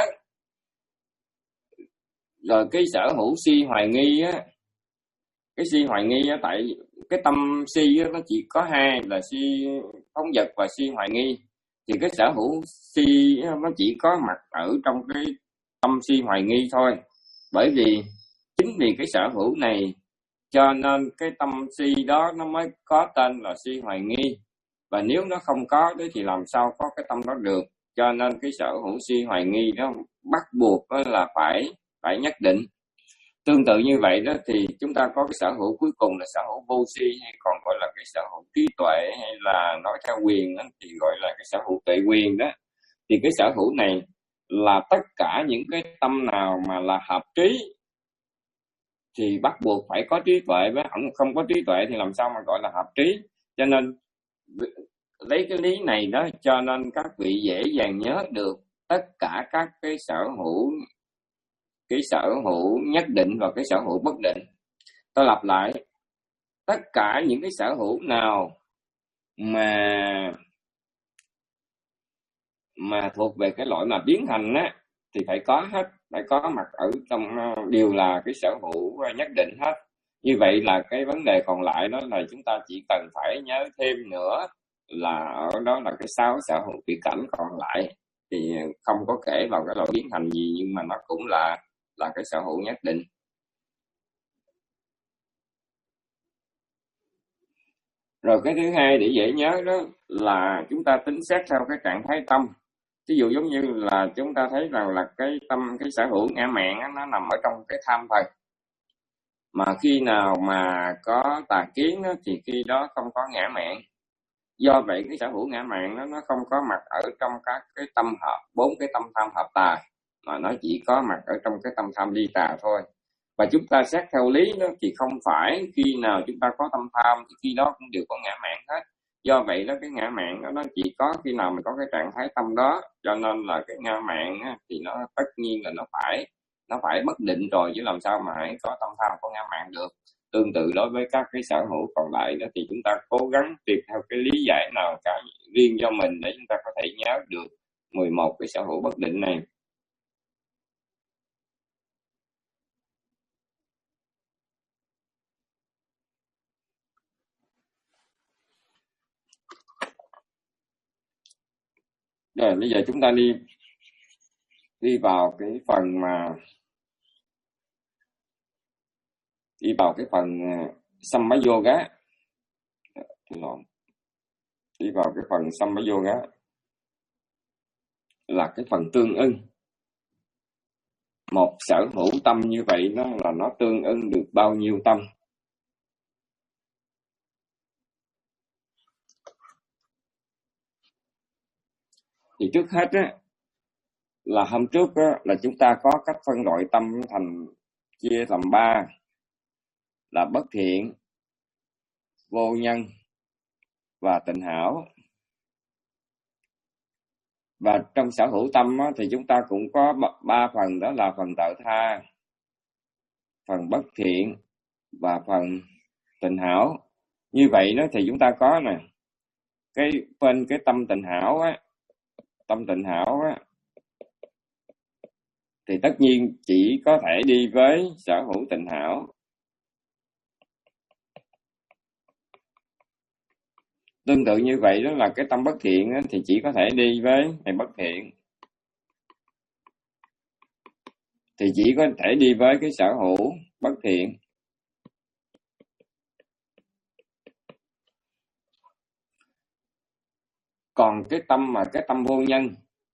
Rồi cái sở hữu si hoài nghi á, cái si hoài nghi á, tại cái tâm si á, nó chỉ có hai là si phóng dật và si hoài nghi. Thì cái sở hữu si á, nó chỉ có mặt ở trong cái tâm si hoài nghi thôi. Bởi vì chính vì cái sở hữu này cho nên cái tâm si đó nó mới có tên là si hoài nghi. Và nếu nó không có thì làm sao có cái tâm đó được. Cho nên cái sở hữu si hoài nghi đó bắt buộc đó là phải phải nhất định. Tương tự như vậy đó thì chúng ta có cái sở hữu cuối cùng là sở hữu vô si, hay còn gọi là cái sở hữu trí tuệ, hay là nói theo quyền đó, thì gọi là cái sở hữu tuệ quyền đó. Thì cái sở hữu này là tất cả những cái tâm nào mà là hợp trí thì bắt buộc phải có trí tuệ, với không có trí tuệ thì làm sao mà gọi là hợp trí. Cho nên lấy cái lý này đó cho nên các vị dễ dàng nhớ được tất cả các cái sở hữu, cái sở hữu nhất định và cái sở hữu bất định. Tôi lặp lại, tất cả những cái sở hữu nào mà mà thuộc về cái loại mà biến hành á thì phải có hết, phải có mặt ở trong, đều là cái sở hữu nhất định hết. Như vậy là cái vấn đề còn lại đó là chúng ta chỉ cần phải nhớ thêm nữa là ở đó là cái sáu sở hữu biệt cảnh còn lại thì không có kể vào cái loại biến hành gì, nhưng mà nó cũng là là cái sở hữu nhất định. Rồi cái thứ hai để dễ nhớ đó là chúng ta tính xét theo cái trạng thái tâm. Ví dụ giống như là chúng ta thấy rằng là cái tâm, cái sở hữu ngã mạn á, nó nằm ở trong cái tham thần. Mà khi nào mà có tà kiến á, thì khi đó không có ngã mạn. Do vậy cái sở hữu ngã mạn nó nó không có mặt ở trong các cái tâm hợp, bốn cái tâm tham hợp tà, mà nó chỉ có mặt ở trong cái tâm tham ly tà thôi. Và chúng ta xét theo lý đó thì không phải khi nào chúng ta có tâm tham thì khi đó cũng đều có ngã mạn hết. Do vậy đó cái ngã mạn đó, nó chỉ có khi nào mình có cái trạng thái tâm đó, cho nên là cái ngã mạn á, thì nó tất nhiên là nó phải nó phải bất định rồi, chứ làm sao mà hãy có tâm tham có ngã mạn được. Tương tự đối với các cái sở hữu còn lại đó thì chúng ta cố gắng tìm theo cái lý giải nào cả riêng cho mình để chúng ta có thể nhớ được mười một cái sở hữu bất định này. Rồi bây giờ chúng ta đi đi vào cái phần mà đi vào cái phần Samma Yoga. Đi vào cái phần Samma Yoga là cái phần tương ưng. Một sở hữu tâm như vậy nó là nó tương ưng được bao nhiêu tâm? Thì trước hết á, là hôm trước á, là chúng ta có cách phân loại tâm thành chia làm ba là bất thiện, vô nhân và tịnh hảo. Và trong sở hữu tâm á, thì chúng ta cũng có ba phần, đó là phần tạo tha, phần bất thiện và phần tịnh hảo. Như vậy đó thì chúng ta có nè, cái bên cái tâm tịnh hảo á, tâm tịnh hảo á, thì tất nhiên chỉ có thể đi với sở hữu tịnh hảo. Tương tự như vậy đó là cái tâm bất thiện á, thì chỉ có thể đi với này bất thiện, thì chỉ có thể đi với cái sở hữu bất thiện. Còn cái tâm mà cái tâm vô nhân,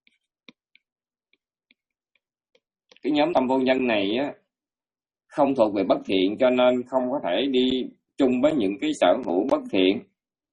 cái nhóm tâm vô nhân này á, không thuộc về bất thiện, cho nên không có thể đi chung với những cái sở hữu bất thiện,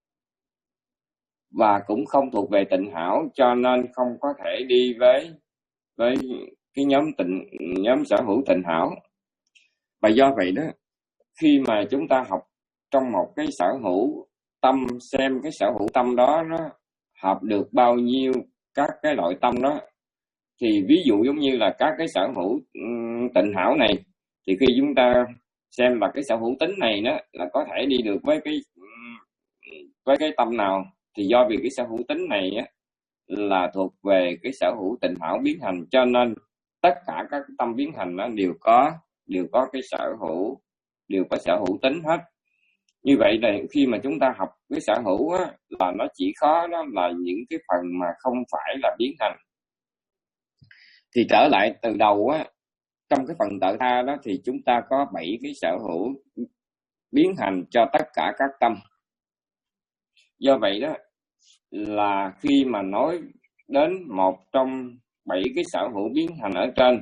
và cũng không thuộc về tịnh hảo, cho nên không có thể đi với với cái nhóm tịnh nhóm sở hữu tịnh hảo. Và do vậy đó, khi mà chúng ta học trong một cái sở hữu tâm, xem cái sở hữu tâm đó nó hợp được bao nhiêu các cái loại tâm đó, thì ví dụ giống như là các cái sở hữu tịnh hảo này, thì khi chúng ta xem là cái sở hữu tính này đó là có thể đi được với cái với cái tâm nào, thì do vì cái sở hữu tính này á, là thuộc về cái sở hữu tịnh hảo biến hành, cho nên tất cả các tâm biến hành nó đều có đều có cái sở hữu đều có sở hữu tính hết. Như vậy là khi mà chúng ta học cái sở hữu á, là nó chỉ khó đó là những cái phần mà không phải là biến hành. Thì trở lại từ đầu á, trong cái phần tự tha đó thì chúng ta có bảy cái sở hữu biến hành cho tất cả các tâm. Do vậy đó là khi mà nói đến một trong bảy cái sở hữu biến hành ở trên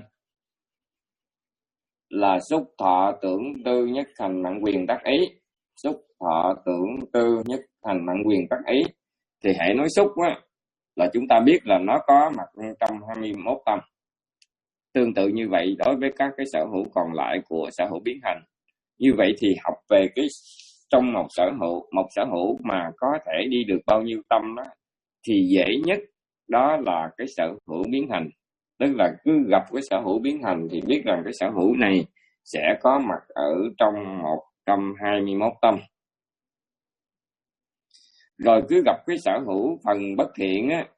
là xúc thọ tưởng tư nhất thành mạng quyền tác ý, xúc thọ tưởng tư nhất thành mạng quyền tác ý, thì hãy nói xúc á, là chúng ta biết là nó có mặt trong hai mươi mốt tâm. Tương tự như vậy đối với các cái sở hữu còn lại của sở hữu biến hành. Như vậy thì học về cái trong một sở hữu, một sở hữu mà có thể đi được bao nhiêu tâm đó, thì dễ nhất đó là cái sở hữu biến thành. Tức là cứ gặp cái sở hữu biến thành thì biết rằng cái sở hữu này sẽ có mặt ở trong một trăm hai mươi mốt tâm. Rồi cứ gặp cái sở hữu phần bất thiện á,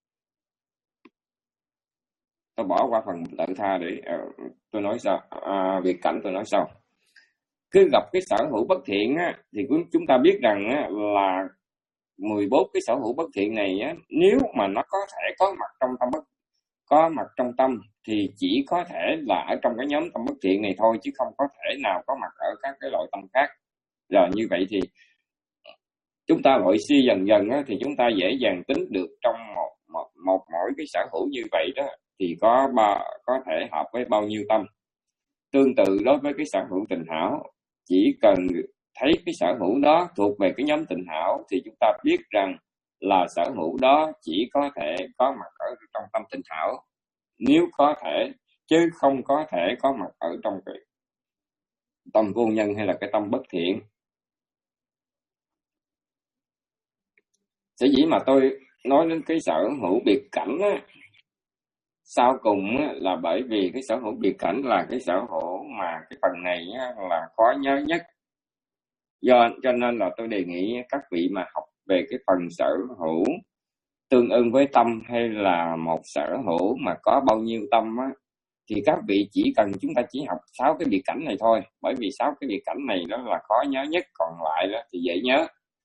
tôi bỏ qua phần tự tha để uh, tôi nói sao, uh, việc cảnh tôi nói sau. Cứ gặp cái sở hữu bất thiện á, thì chúng ta biết rằng á, là mười bốn cái sở hữu bất thiện này á, nếu mà nó có thể có mặt trong tâm bất có mặt trong tâm thì chỉ có thể là ở trong cái nhóm tâm bất thiện này thôi, chứ không có thể nào có mặt ở các cái loại tâm khác. Rồi như vậy thì chúng ta loại suy dần dần á, thì chúng ta dễ dàng tính được trong một, một, một mỗi cái sở hữu như vậy đó thì có ba, có thể hợp với bao nhiêu tâm. Tương tự đối với cái sở hữu tình hảo, chỉ cần thấy cái sở hữu đó thuộc về cái nhóm tình hảo thì chúng ta biết rằng là sở hữu đó chỉ có thể có mặt ở trong tâm tình hảo, nếu có thể, chứ không có thể có mặt ở trong cái tâm vô nhân hay là cái tâm bất thiện. Sở dĩ mà tôi nói đến cái sở hữu biệt cảnh á, sau cùng á, là bởi vì cái sở hữu biệt cảnh là cái sở hữu mà cái phần này á, là khó nhớ nhất. Do cho nên là tôi đề nghị các vị mà học về cái phần sở hữu tương ưng với tâm hay là một sở hữu mà có bao nhiêu tâm á, thì các vị chỉ cần chúng ta chỉ học sáu cái biệt cảnh này thôi, bởi vì sáu cái biệt cảnh này đó là khó nhớ nhất, còn lại đó thì dễ nhớ.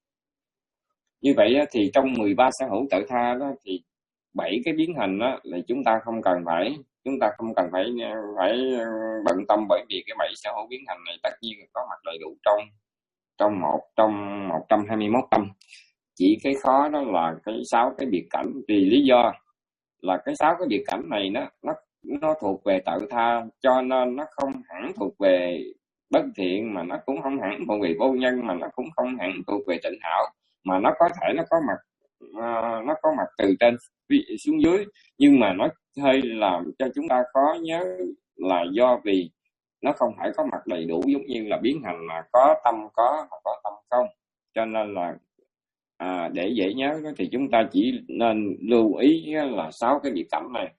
Như vậy á, thì trong mười ba sở hữu tự tha đó thì bảy cái biến hành đó là chúng ta không cần phải chúng ta không cần phải phải bận tâm, bởi vì cái bảy sở hữu biến hành này tất nhiên có mặt đầy đủ trong trong một trong một trăm hai mươi mốt tâm. Chỉ cái khó đó là cái sáu cái biệt cảnh, vì lý do là cái sáu cái biệt cảnh này nó nó nó thuộc về tự tha, cho nên nó không hẳn thuộc về bất thiện, mà nó cũng không hẳn thuộc về vô nhân, mà nó cũng không hẳn thuộc về tịnh hảo, mà nó có thể nó có mặt uh, nó có mặt từ trên xuống dưới, nhưng mà nó hơi làm cho chúng ta khó nhớ là do vì nó không phải có mặt đầy đủ, giống như là biến hành là có tâm có hoặc có tâm không. Cho nên là à, để dễ nhớ thì chúng ta chỉ nên lưu ý là sáu cái biệt cảnh này.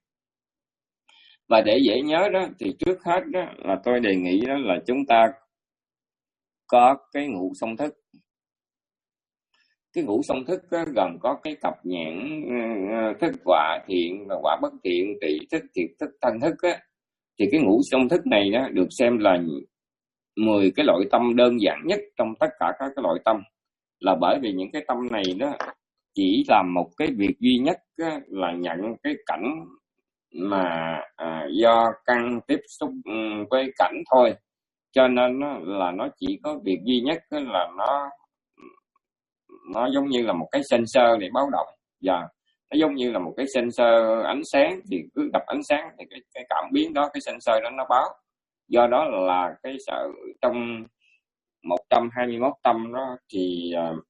Và để dễ nhớ đó thì trước hết đó là tôi đề nghị đó là chúng ta có cái ngũ song thức. Cái ngũ song thức đó, gồm có cái cặp nhãn thức quả thiện và quả bất thiện, tỷ thức, thiệt thức, thân thức á. Thì cái ngũ song thức này đó được xem là mười cái loại tâm đơn giản nhất trong tất cả các cái loại tâm, là bởi vì những cái tâm này đó chỉ làm một cái việc duy nhất á, là nhận cái cảnh mà à, do căn tiếp xúc với cảnh thôi. Cho nên nó, là nó chỉ có việc duy nhất là nó nó giống như là một cái sensor để báo động, và nó giống như là một cái sensor ánh sáng, thì cứ gặp ánh sáng thì cái, cái cảm biến đó, cái sensor đó nó báo. Do đó là cái sở trong một trăm hai mươi mốt tâm đó thì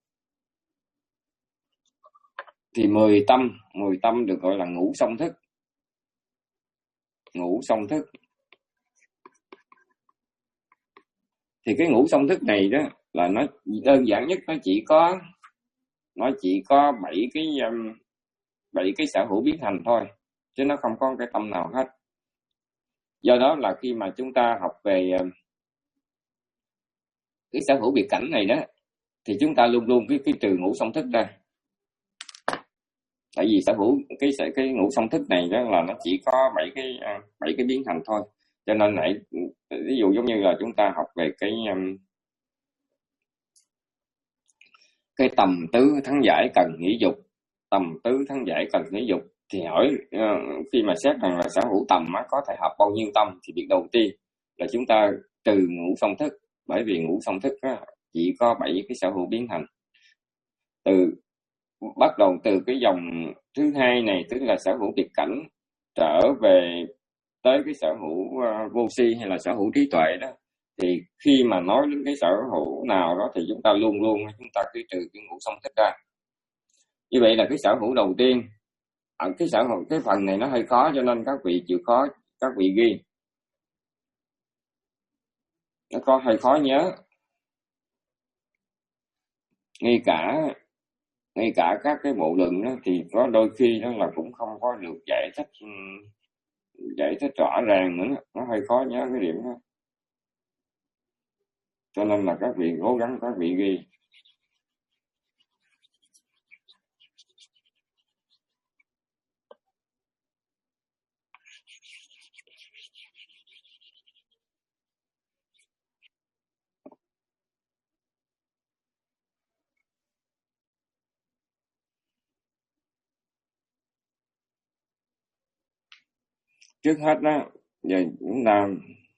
thì mười tâm mười tâm được gọi là ngũ song thức. Ngũ song thức thì cái ngũ song thức này đó là nó đơn giản nhất, nó chỉ có nó chỉ có bảy cái bảy cái sở hữu biến thành thôi, chứ nó không có cái tâm nào hết. Do đó là khi mà chúng ta học về cái sở hữu biệt cảnh này đó thì chúng ta luôn luôn cái cái trừ ngũ song thức ra, tại vì sở hữu cái cái ngũ song thức này đó là nó chỉ có bảy cái bảy cái biến thành thôi. Cho nên lại ví dụ giống như là chúng ta học về cái cái tầm tứ thắng giải cần nghĩ dục, tầm tứ thắng giải cần nghĩ dục, thì hỏi uh, khi mà xét rằng là sở hữu tầm á, có thể hợp bao nhiêu tâm, thì việc đầu tiên là chúng ta trừ ngũ song thức, bởi vì ngũ song thức á, chỉ có bảy cái sở hữu biến thành. Từ bắt đầu từ cái dòng thứ hai này, tức là sở hữu biệt cảnh, trở về tới cái sở hữu uh, vô si hay là sở hữu trí tuệ đó, thì khi mà nói đến cái sở hữu nào đó thì chúng ta luôn luôn chúng ta cứ trừ cái ngũ song thức ra. Như vậy là cái sở hữu đầu tiên. Ở cái sở hữu cái phần này nó hơi khó, cho nên các vị chịu khó các vị ghi, nó có hơi khó nhớ. ngay cả ngay cả các cái bộ luận đó thì có đôi khi đó là cũng không có được giải thích giải thích rõ ràng nữa, nó hơi khó nhớ cái điểm đó, cho nên là các vị cố gắng các vị ghi. Trước hết đó, giờ chúng ta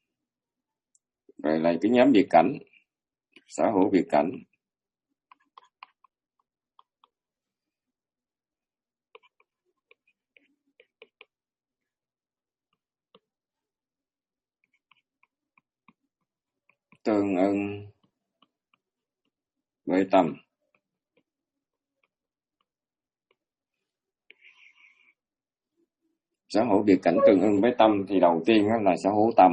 về lại cái nhóm biệt cảnh, sở hữu biệt cảnh. Tương ưng với tâm. Sở hữu biệt cảnh tương ưng với tâm thì đầu tiên là sở hữu tâm.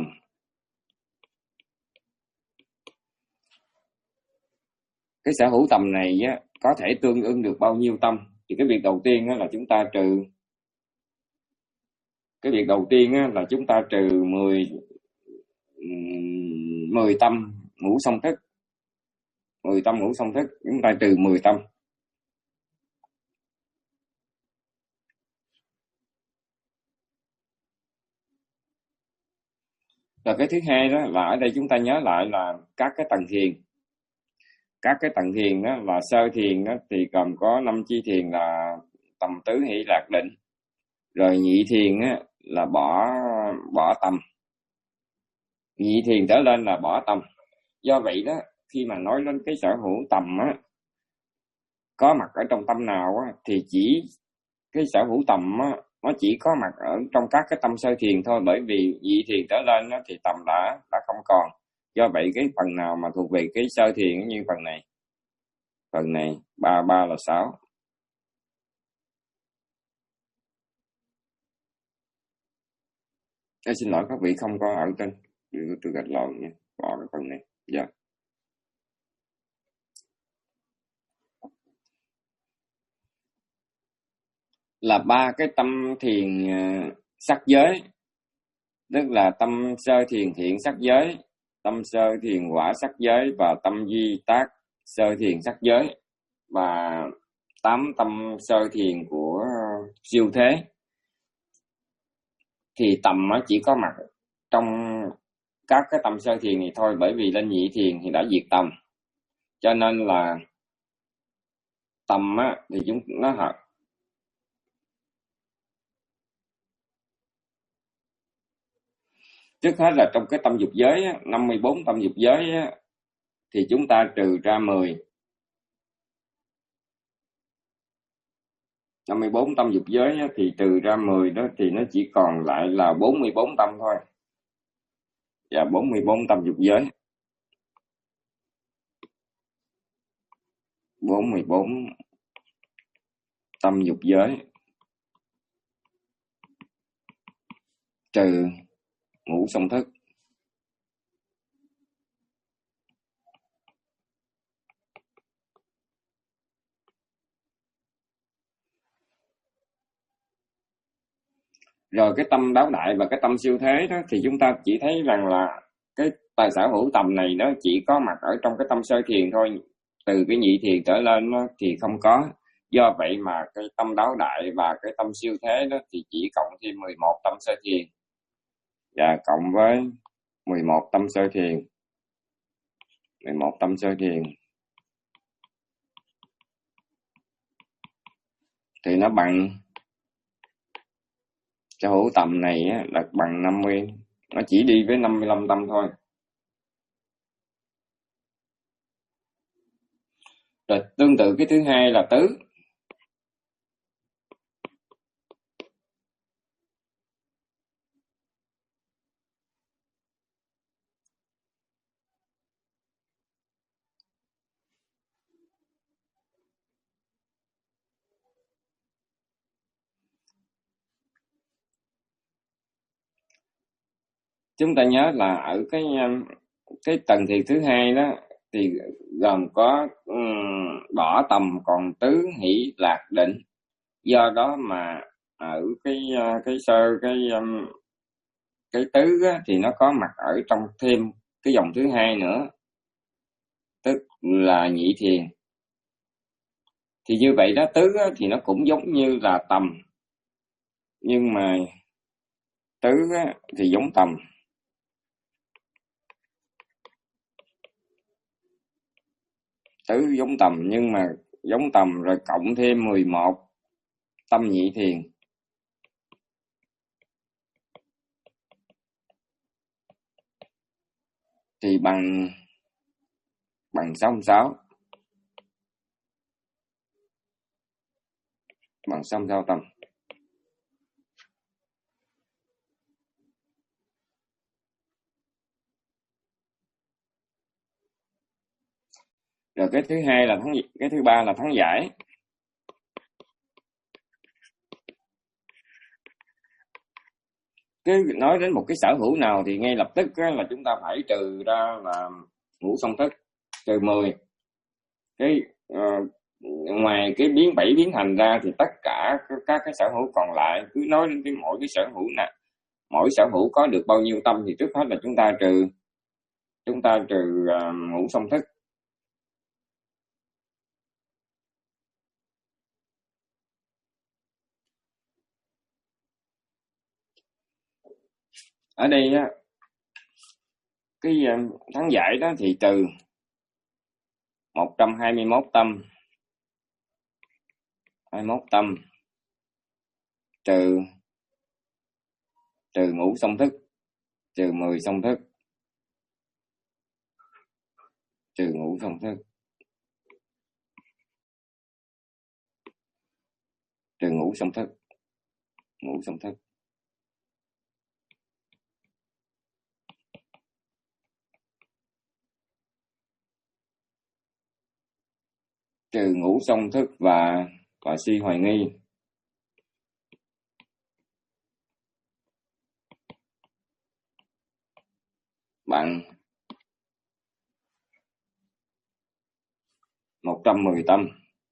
Cái sở hữu tâm này á, có thể tương ưng được bao nhiêu tâm? Thì cái việc đầu tiên á, là chúng ta trừ cái việc đầu tiên á, là chúng ta trừ mười mười tâm ngũ song thức. mười tâm ngũ song thức, chúng ta trừ mười tâm. Và cái thứ hai đó là ở đây chúng ta nhớ lại là các cái tầng thiền. Các cái tầng thiền đó là sơ thiền đó thì gồm có năm chi thiền là tầm tứ hỷ lạc định. Rồi nhị thiền á, là bỏ bỏ tâm. Nhị thiền trở lên là bỏ tâm. Do vậy đó, khi mà nói đến cái sở hữu tâm á, có mặt ở trong tâm nào á, thì chỉ cái sở hữu tâm á, nó chỉ có mặt ở trong các cái tâm sơ thiền thôi, bởi vì nhị thiền trở lên á, thì tâm đã đã không còn. Do vậy cái phần nào mà thuộc về cái sơ thiền như phần này, phần này ba ba là sáu. Tôi xin lỗi các vị không có ở trên, tôi gạch lộn nha, bỏ cái phần này. Dạ. Yeah. Là ba cái tâm thiền uh, sắc giới, tức là tâm sơ thiền thiện sắc giới, tâm sơ thiền quả sắc giới và tâm duy tác sơ thiền sắc giới, và tám tâm sơ thiền của siêu thế. Thì tầm nó chỉ có mặt trong các cái tâm sơ thiền này thôi, bởi vì lên nhị thiền thì đã diệt tầm, cho nên là tầm á, thì chúng nó hợp. Trước hết là trong cái tâm dục giới á, năm mươi bốn tâm dục giới á, thì chúng ta trừ ra mười. năm mươi bốn tâm dục giới á, thì trừ ra mười đó thì nó chỉ còn lại là bốn mươi bốn tâm thôi. Và bốn mươi bốn tâm dục giới. bốn mươi bốn tâm dục giới trừ ngũ song thức. Rồi cái tâm đáo đại và cái tâm siêu thế đó thì chúng ta chỉ thấy rằng là cái tài sở hữu tầm này nó chỉ có mặt ở trong cái tâm sơ thiền thôi, từ cái nhị thiền trở lên đó thì không có. Do vậy mà cái tâm đáo đại và cái tâm siêu thế đó thì chỉ cộng thêm mười một tâm sơ thiền, và cộng với mười một tâm sơ thiền, mười một tâm sơ thiền thì nó bằng sở hữu tầm này là bằng năm mươi, nó chỉ đi với năm mươi lăm tâm thôi. Rồi tương tự cái thứ hai là tứ. Chúng ta nhớ là ở cái cái tầng thiền thứ hai đó thì gồm có um, bỏ tầm còn tứ hỷ lạc định. Do đó mà ở cái cái sơ cái um, cái tứ á, thì nó có mặt ở trong thêm cái dòng thứ hai nữa, tức là nhị thiền. Thì như vậy đó, tứ á, thì nó cũng giống như là tầm, nhưng mà tứ á, thì giống tầm, tứ giống tầm nhưng mà giống tầm rồi cộng thêm mười một tâm nhị thiền thì bằng bằng sáu mươi sáu, bằng sáu mươi sáu tâm. Rồi cái thứ hai là thắng, cái thứ ba là thắng giải. Cứ nói đến một cái sở hữu nào thì ngay lập tức là chúng ta phải trừ ra là ngũ song thức, trừ mười. Cái uh, ngoài cái biến bảy biến hành ra thì tất cả các cái sở hữu còn lại, cứ nói đến cái mỗi cái sở hữu nè, mỗi sở hữu có được bao nhiêu tâm thì trước hết là chúng ta trừ chúng ta trừ uh, ngũ song thức. Ở đây á, cái uh, thắng giải đó thì trừ một trăm hai mươi mốt tâm, hai mươi mốt tâm, trừ trừ ngũ song thức, trừ mười song thức, trừ ngũ song thức, trừ ngũ song thức, ngũ song thức. Trừ ngũ song thức và và si hoài nghi. Bằng một trăm mười tâm.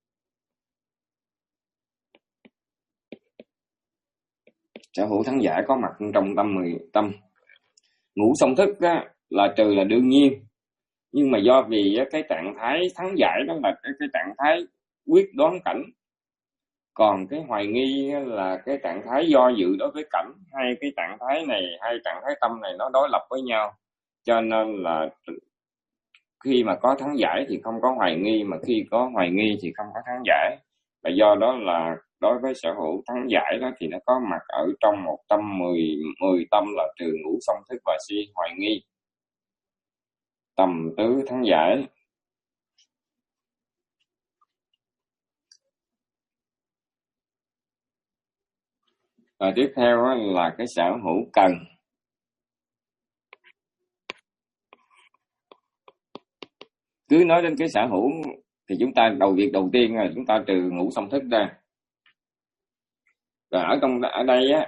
Sở hữu thắng giải có mặt trong tâm mười tâm. Ngũ song thức á, là trừ là đương nhiên, nhưng mà do vì cái trạng thái thắng giải đó là cái, cái trạng thái quyết đoán cảnh, còn cái hoài nghi là cái trạng thái do dự đối với cảnh. Hai cái trạng thái này, hai trạng thái tâm này nó đối lập với nhau, cho nên là khi mà có thắng giải thì không có hoài nghi, mà khi có hoài nghi thì không có thắng giải. Và do đó là đối với sở hữu thắng giải đó thì nó có mặt ở trong một trăm mười mười tâm là trừ ngũ song thức và si hoài nghi. Tầm tứ thắng giải. Và tiếp theo là cái sở hữu cần. Cứ nói đến cái sở hữu thì chúng ta đầu việc đầu tiên là chúng ta trừ ngũ song thức ra. Và ở trong ở đây á,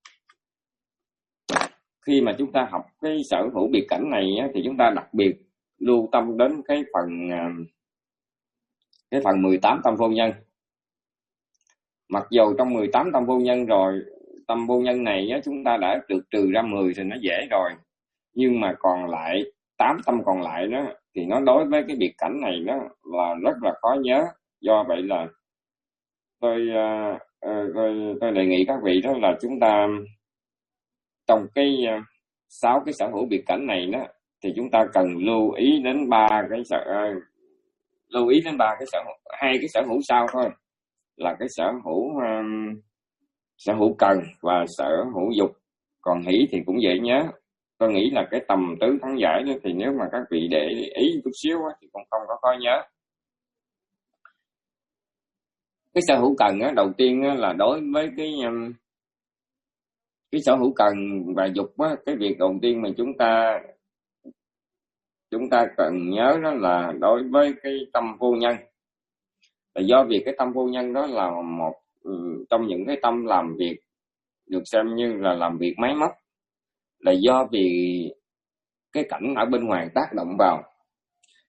khi mà chúng ta học cái sở hữu biệt cảnh này á, thì chúng ta đặc biệt lưu tâm đến cái phần cái phần mười tám tâm vô nhân. Mặc dù trong mười tám tâm vô nhân rồi, tâm vô nhân này á, chúng ta đã được trừ ra mười thì nó dễ rồi, nhưng mà còn lại tám tâm còn lại đó thì nó đối với cái biệt cảnh này đó là rất là khó nhớ. Do vậy là tôi uh, uh, tôi, tôi đề nghị các vị đó là chúng ta trong cái uh, sáu cái sở hữu biệt cảnh này đó thì chúng ta cần lưu ý đến ba cái sở uh, lưu ý đến ba cái sở hữu, hai cái sở hữu sau thôi, là cái sở hữu um, sở hữu cần và sở hữu dục. Còn hỷ thì cũng dễ nhớ. Tôi nghĩ là cái tầm tứ thắng giải đó thì nếu mà các vị để ý chút xíu thì cũng không có khó nhớ. Cái sở hữu cần á, đầu tiên á, là đối với cái um, cái sở hữu cần và dục á, cái việc đầu tiên mà chúng ta chúng ta cần nhớ đó là đối với cái tâm vô nhân. Là do vì cái tâm vô nhân đó là một um, trong những cái tâm làm việc được xem như là làm việc máy móc, là do vì cái cảnh ở bên ngoài tác động vào.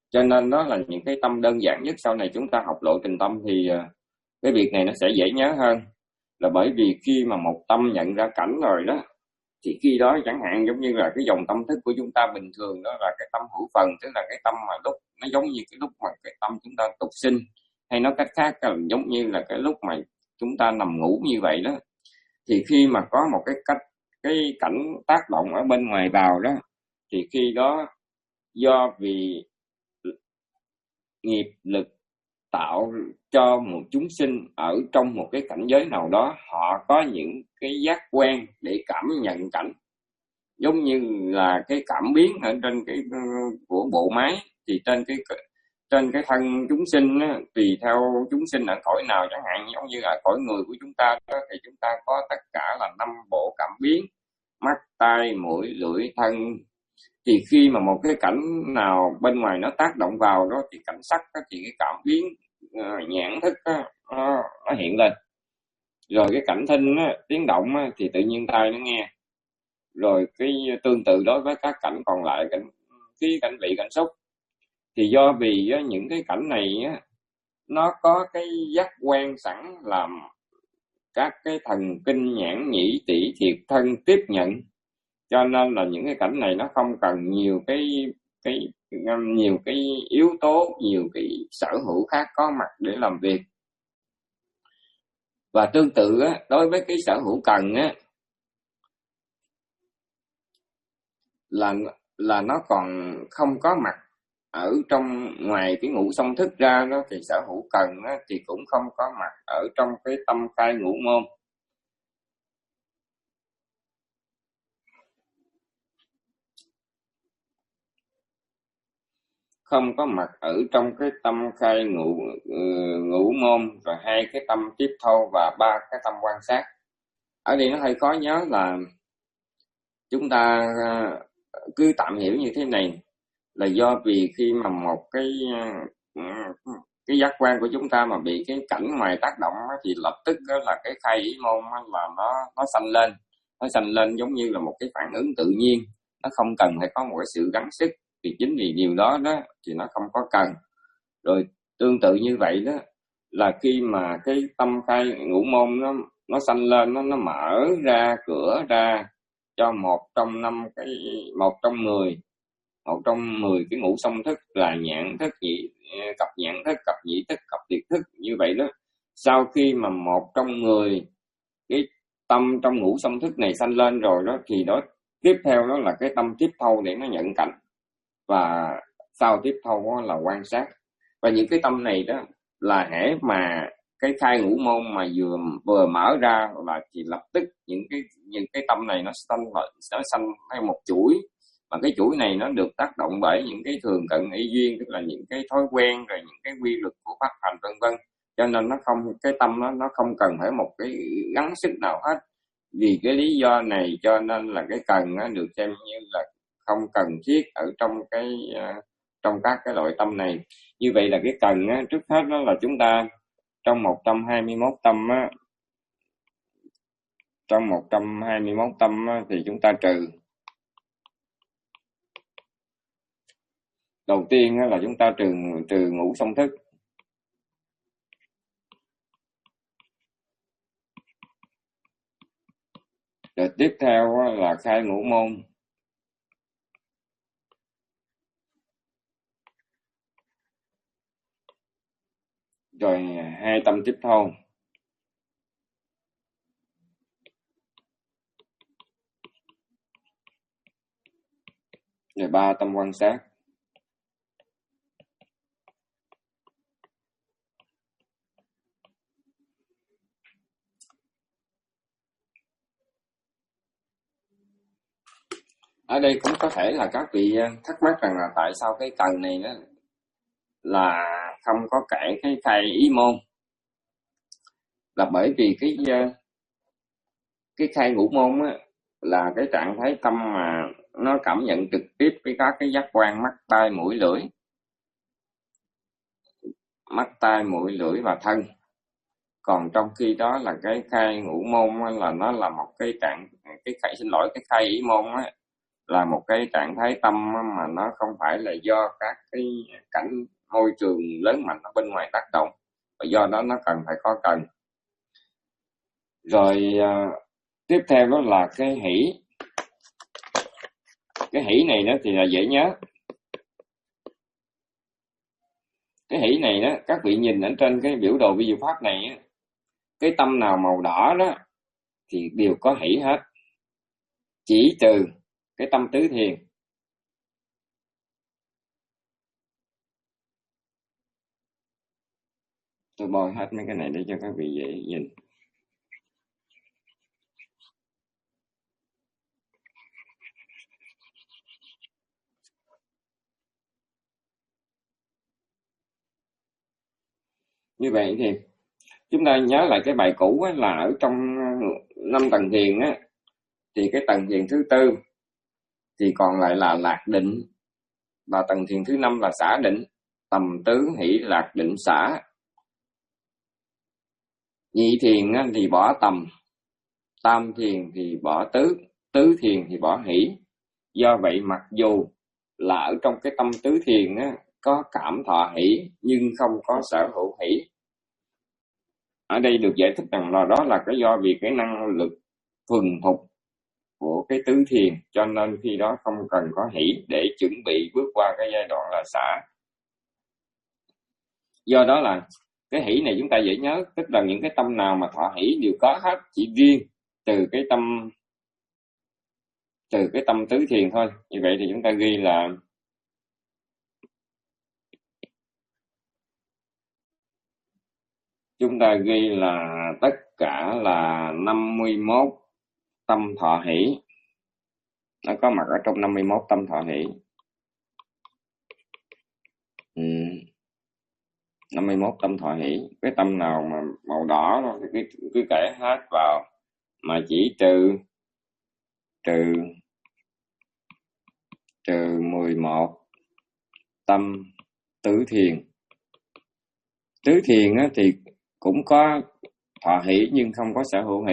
Cho nên đó là những cái tâm đơn giản nhất. Sau này chúng ta học lộ trình tâm thì cái việc này nó sẽ dễ nhớ hơn, là bởi vì khi mà một tâm nhận ra cảnh rồi đó, thì khi đó chẳng hạn giống như là cái dòng tâm thức của chúng ta bình thường đó là cái tâm hữu phần, tức là cái tâm mà lúc nó giống như cái lúc mà cái tâm chúng ta tục sinh, hay nói cách khác là giống như là cái lúc mà chúng ta nằm ngủ như vậy đó. Thì khi mà có một cái cách cái cảnh tác động ở bên ngoài vào đó, thì khi đó do vì nghiệp lực tạo cho một chúng sinh ở trong một cái cảnh giới nào đó, họ có những cái giác quan để cảm nhận cảnh, giống như là cái cảm biến ở trên cái của bộ máy. Thì trên cái trên cái thân chúng sinh á, tùy theo chúng sinh ở cõi nào, chẳng hạn giống như ở cõi người của chúng ta đó, thì chúng ta có tất cả là năm bộ cảm biến: mắt, tai, mũi, lưỡi, thân. Thì khi mà một cái cảnh nào bên ngoài nó tác động vào đó, thì cảnh sắc đó, thì cái cảm biến uh, nhãn thức đó, nó, nó hiện lên. Rồi cái cảnh thinh đó, tiếng động đó, thì tự nhiên tai nó nghe. Rồi cái tương tự đối với các cảnh còn lại, cảnh khí, cảnh vị, cảnh xúc. Thì do vì á, những cái cảnh này á, nó có cái giác quan sẵn làm các cái thần kinh nhãn nhĩ tỷ thiệt thân tiếp nhận, cho nên là những cái cảnh này nó không cần nhiều cái cái nhiều cái yếu tố, nhiều cái sở hữu khác có mặt để làm việc. Và tương tự á, đối với cái sở hữu cần á, là là nó còn không có mặt ở trong ngoài cái ngũ song thức ra đó, thì sở hữu cần á, thì cũng không có mặt ở trong cái tâm khai ngũ môn. Không có mặt ở trong cái tâm khai ngũ uh, ngũ môn, rồi hai cái tâm tiếp thâu và ba cái tâm quan sát. Ở đây nó hơi khó nhớ, là chúng ta uh, cứ tạm hiểu như thế này, là do vì khi mà một cái uh, cái giác quan của chúng ta mà bị cái cảnh ngoài tác động đó, thì lập tức đó là cái khai ý môn là nó nó sanh lên, nó sanh lên giống như là một cái phản ứng tự nhiên, nó không cần phải có một cái sự gắng sức. Thì chính vì điều đó đó thì nó không có cần. Rồi tương tự như vậy đó, là khi mà cái tâm khai ngũ môn nó nó sanh lên, nó nó mở ra cửa ra cho một trong năm cái một trong mười một trong mười cái ngũ song thức, là nhãn thức, nhị cặp nhãn thức, cặp nhị thức, cặp tiệt thức như vậy đó. Sau khi mà một trong mười cái tâm trong ngũ song thức này sanh lên rồi đó, thì đó tiếp theo đó là cái tâm tiếp thâu để nó nhận cảnh, và sau tiếp thâu là quan sát. Và những cái tâm này đó là hễ mà cái khai ngũ môn mà vừa vừa mở ra là thì lập tức những cái những cái tâm này nó sanh nó sanh theo một chuỗi, mà cái chuỗi này nó được tác động bởi những cái thường cận ý duyên, tức là những cái thói quen, rồi những cái quy luật của pháp hành vân vân. Cho nên nó không, cái tâm nó nó không cần phải một cái gắng sức nào hết. Vì cái lý do này cho nên là cái cần nó được xem như là không cần thiết ở trong cái uh, trong các cái loại tâm này. Như vậy là cái cần á, trước hết đó là chúng ta trong một trăm hai mươi mốt tâm á, trong một trăm hai mươi mốt tâm á, thì chúng ta trừ. Đầu tiên á, là chúng ta trừ trừ ngũ song thức. Rồi tiếp theo á, là khai ngũ môn. Rồi hai tâm tiếp thâu. Rồi ba tâm quan sát. Ở đây cũng có thể là các vị thắc mắc rằng là tại sao cái cần này đó là không có kể cái khai ý môn. Là bởi vì cái cái khai ngũ môn á, là cái trạng thái tâm mà nó cảm nhận trực tiếp với các cái giác quan mắt, tai, mũi, lưỡi. Mắt, tai, mũi, lưỡi và thân. Còn trong khi đó là cái khai ngũ môn á, là nó là một cái trạng cái khai xin lỗi cái khai ý môn á, là một cái trạng thái tâm mà nó không phải là do các cái cảnh môi trường lớn mạnh ở bên ngoài tác động, và do đó nó cần phải có cần. Rồi à, tiếp theo đó là cái hỷ. Cái hỷ này đó thì là dễ nhớ. Cái hỷ này đó, các vị nhìn ở trên cái biểu đồ vi diệu pháp này á, cái tâm nào màu đỏ đó thì đều có hỷ hết, chỉ trừ cái tâm tứ thiền. Tôi bôi hết mấy cái này để cho các vị dễ nhìn. Như vậy thì chúng ta nhớ lại cái bài cũ á, là ở trong năm tầng thiền á, thì cái tầng thiền thứ tư thì còn lại là lạc định, và tầng thiền thứ năm là xả định. Tầm tứ hỷ lạc định xả. Nhị thiền á, thì bỏ tầm, tam thiền thì bỏ tứ, tứ thiền thì bỏ hỷ. Do vậy mặc dù là ở trong cái tâm tứ thiền á, có cảm thọ hỷ nhưng không có sở hữu hỷ. Ở đây được giải thích rằng là đó là cái do vì cái năng lực thuần thục của cái tứ thiền, cho nên khi đó không cần có hỷ để chuẩn bị bước qua cái giai đoạn là xả. Do đó là cái hỷ này chúng ta dễ nhớ, tức là những cái tâm nào mà thọ hỷ đều có hết, chỉ riêng từ cái tâm từ cái tâm tứ thiền thôi. Như vậy thì chúng ta ghi là chúng ta ghi là tất cả là năm mươi mốt tâm thọ hỷ. Nó có mặt ở trong năm mươi mốt tâm thọ hỷ. Ừ. năm mươi mốt tâm thọ hỷ. Cái tâm nào mà màu đỏ thì cứ, cứ kể hết vào, mà chỉ trừ trừ trừ mười một tâm tứ thiền. Tứ thiền á, thì cũng có thọ hỷ nhưng không có sở hữu hỷ.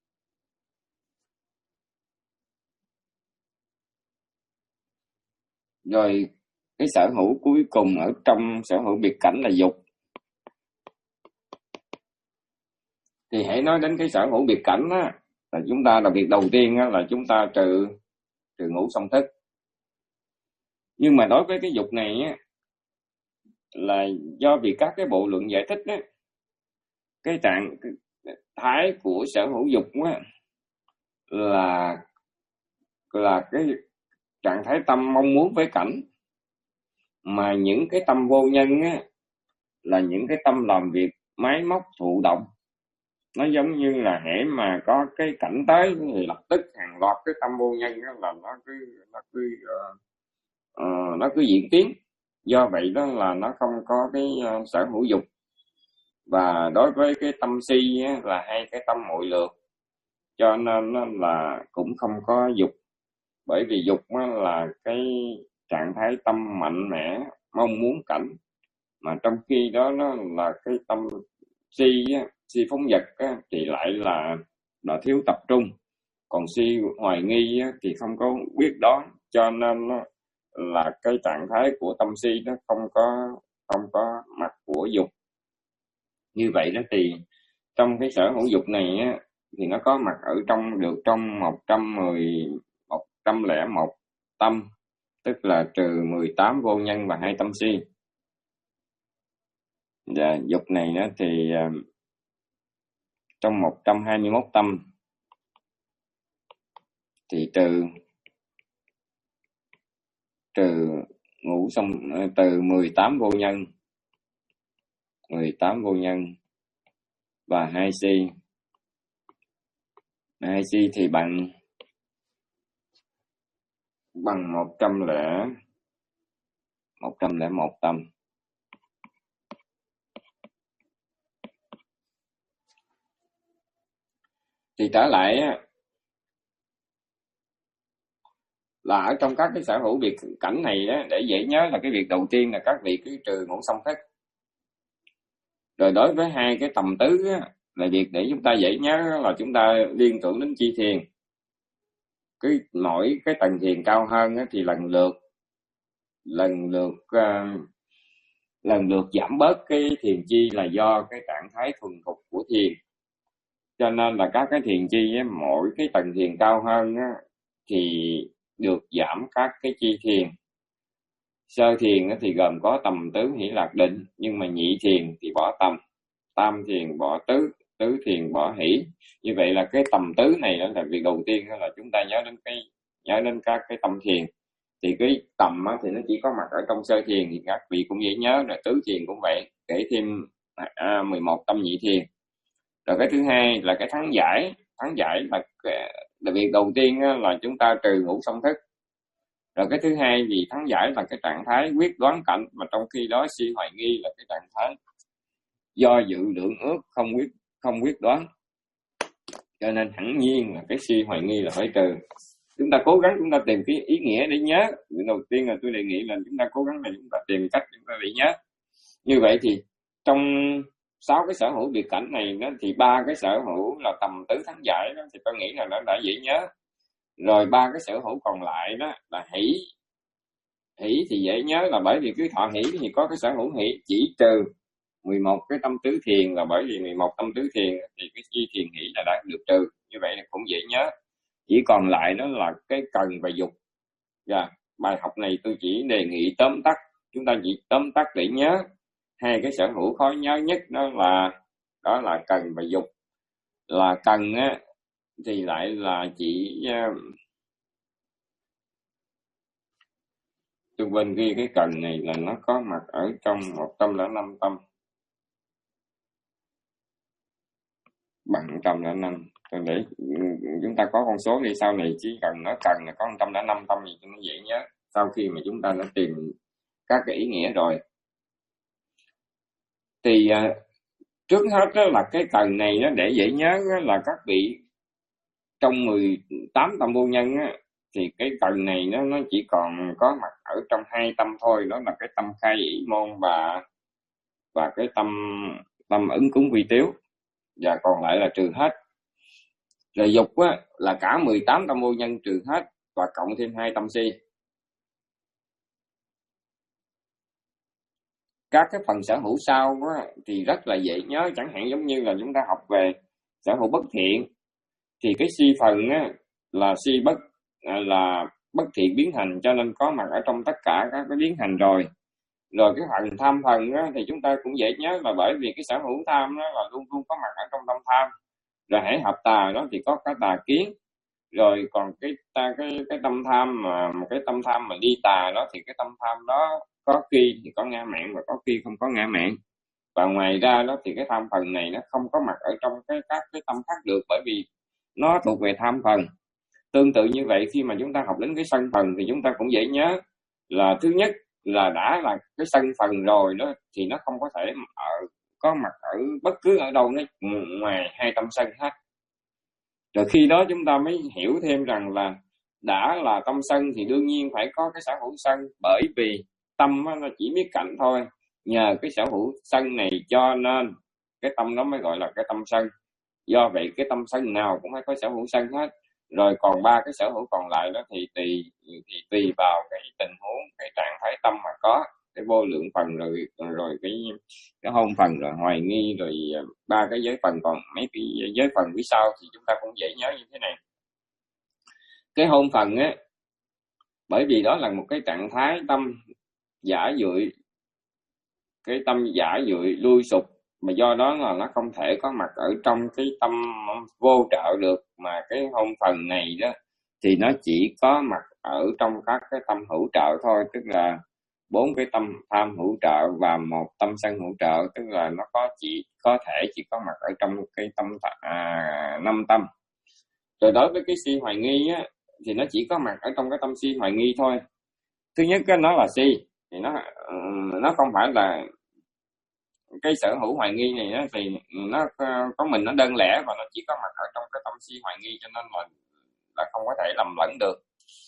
Rồi cái sở hữu cuối cùng ở trong sở hữu biệt cảnh là dục. Thì hãy nói đến cái sở hữu biệt cảnh á, là chúng ta là việc đầu tiên á, là chúng ta trừ trừ ngũ song thức. Nhưng mà đối với cái dục này á, là do vì các cái bộ luận giải thích á, cái trạng thái của sở hữu dục á, là là cái trạng thái tâm mong muốn với cảnh, mà những cái tâm vô nhân á, là những cái tâm làm việc máy móc thụ động. Nó giống như là hễ mà có cái cảnh tới thì lập tức hàng loạt cái tâm vô nhân á, là nó cứ nó cứ uh, uh, nó cứ diễn tiến. Do vậy đó là nó không có cái uh, sở hữu dục. Và đối với cái tâm si á, là hai cái tâm muội lược, cho nên là cũng không có dục. Bởi vì dục là cái trạng thái tâm mạnh mẽ mong muốn cảnh, mà trong khi đó nó là cái tâm si si phóng dật thì lại là là thiếu tập trung, còn si hoài nghi thì không có biết đó, cho nên là cái trạng thái của tâm si nó không có không có mặt của dục. Như vậy đó thì trong cái sở hữu dục này á, thì nó có mặt ở trong được trong một trăm mười một trăm lẻ một tâm, tức là trừ mười tám vô nhân và hai tâm si. Và dục này đó thì uh, trong một trăm hai mươi mốt tâm thì trừ trừ ngũ xong từ mười tám vô nhân, mười tám vô nhân và hai si. Hai si thì bằng bằng một trăm lẻ một trăm lẻ một tâm. Thì trở lại là ở trong các cái sở hữu biệt cảnh này á, để dễ nhớ là cái việc đầu tiên là các vị cứ trừ ngũ song thức. Rồi đối với hai cái tầm tứ á, là việc để chúng ta dễ nhớ là chúng ta liên tưởng đến chi thiền. cái mỗi cái tầng thiền cao hơn á, thì lần lượt lần lượt uh, lần lượt giảm bớt cái thiền chi là do cái trạng thái thuần thục của thiền. Cho nên là các cái thiền chi á, mỗi cái tầng thiền cao hơn á, thì được giảm các cái chi thiền. Sơ thiền á, thì gồm có tầm tứ hỷ lạc định, nhưng mà nhị thiền thì bỏ tầm, tam thiền bỏ tứ, tứ thiền bỏ hỷ. Như vậy là cái tầm tứ này đó là việc đầu tiên, đó là chúng ta nhớ đến cái nhớ đến các cái tâm thiền. Thì cái tầm á, thì nó chỉ có mặt ở trong sơ thiền, thì các vị cũng dễ nhớ, rồi tứ thiền cũng vậy, kể thêm à, mười một tâm nhị thiền. Rồi cái thứ hai là cái thắng giải. Thắng giải là, là việc đầu tiên á, là chúng ta trừ ngũ song thức. Rồi cái thứ hai thì thắng giải là cái trạng thái quyết đoán cảnh, mà trong khi đó si hoài nghi là cái trạng thái do dự lượng ước, không quyết không quyết đoán. Cho nên hẳn nhiên là cái si hoài nghi là phải trừ. Chúng ta cố gắng chúng ta tìm cái ý nghĩa để nhớ. Điều đầu tiên là tôi đề nghị là chúng ta cố gắng là chúng ta tìm cách chúng ta để nhớ. Như vậy thì trong sáu cái sở hữu biệt cảnh này đó, thì ba cái sở hữu là tầm tứ thắng giải đó, thì tôi nghĩ là nó đã dễ nhớ. Rồi ba cái sở hữu còn lại đó là hỷ. Hỷ thì dễ nhớ là bởi vì cứ thọ hỷ thì có cái sở hữu hỷ, chỉ trừ mười một cái tâm tứ thiền, là bởi vì mười một tâm tứ thiền thì cái chi thiền hỷ là đã được trừ. Như vậy là cũng dễ nhớ. Chỉ còn lại đó là cái cần và dục. Và bài học này tôi chỉ đề nghị tóm tắt, chúng ta chỉ tóm tắt để nhớ hai cái sở hữu khó nhớ nhất, đó là đó là cần và dục. Là cần á thì lại là chỉ uh, tôi bên ghi cái cần này là nó có mặt ở trong một trăm lẻ năm tâm, bằng một trăm lẻ năm. Để chúng ta có con số đi, sau này chỉ cần nó cần là có một trăm lẻ năm tâm gì cho nó dễ nhớ. Sau khi mà chúng ta đã tìm các cái ý nghĩa rồi, thì uh, trước hết đó là cái cần này nó để dễ nhớ là các vị trong mười tám tâm vô nhân á, thì cái cần này nó nó chỉ còn có mặt ở trong hai tâm thôi, đó là cái tâm khai ỷ môn và và cái tâm tâm ứng cúng vi tiếu, và còn lại là trừ hết. Rồi dục á là cả mười tám tâm vô nhân trừ hết và cộng thêm hai tâm si. Các cái phần sở hữu sau á, thì rất là dễ nhớ, chẳng hạn giống như là chúng ta học về sở hữu bất thiện, thì cái si phần á, là si bất là bất thiện biến hành, cho nên có mặt ở trong tất cả các cái biến hành rồi. Rồi cái phần tham phần á, thì chúng ta cũng dễ nhớ là bởi vì cái sở hữu tham đó là luôn luôn có mặt ở trong tâm tham. Rồi hãy hợp tà đó thì có cái tà kiến. Rồi còn cái ta cái cái tâm tham mà một cái tâm tham mà đi tà đó, thì cái tâm tham đó có khi thì có ngã mạn và có khi không có ngã mạn. Và ngoài ra đó thì cái tham phần này nó không có mặt ở trong cái các cái tâm khác được, bởi vì nó thuộc về tham phần. Tương tự như vậy, khi mà chúng ta học đến cái sân phần thì chúng ta cũng dễ nhớ là thứ nhất là đã là cái sân phần rồi đó, thì nó không có thể ở có mặt ở bất cứ ở đâu nó ngoài hai tâm sân hết. Rồi khi đó chúng ta mới hiểu thêm rằng là đã là tâm sân thì đương nhiên phải có cái sở hữu sân, bởi vì tâm nó chỉ biết cảnh thôi. Nhờ cái sở hữu sân này cho nên cái tâm đó mới gọi là cái tâm sân. Do vậy cái tâm sân nào cũng phải có sở hữu sân hết. Rồi còn ba cái sở hữu còn lại đó thì tùy thì tùy vào cái tình huống, cái trạng thái tâm mà có cái vô lượng phần, rồi rồi cái cái hôn phần, rồi hoài nghi, rồi ba cái giới phần, còn mấy cái giới phần phía sau thì chúng ta cũng dễ nhớ như thế này. Cái hôn phần á, bởi vì đó là một cái trạng thái tâm giả dưỡi, cái tâm giả dưỡi lui sụp, mà do đó là nó không thể có mặt ở trong cái tâm vô trợ được, mà cái hôn phần này đó thì nó chỉ có mặt ở trong các cái tâm hữu trợ thôi, tức là bốn cái tâm tham hữu trợ và một tâm sân hữu trợ, tức là nó có chỉ có thể chỉ có mặt ở trong cái tâm à, năm tâm. Rồi đối với cái si hoài nghi á, thì nó chỉ có mặt ở trong cái tâm si hoài nghi thôi. Thứ nhất cái nó là si, thì nó nó không phải là cái sở hữu hoài nghi này đó, thì nó có mình nó đơn lẻ và nó chỉ có mặt ở trong cái tâm si hoài nghi, cho nên là là không có thể lầm lẫn được.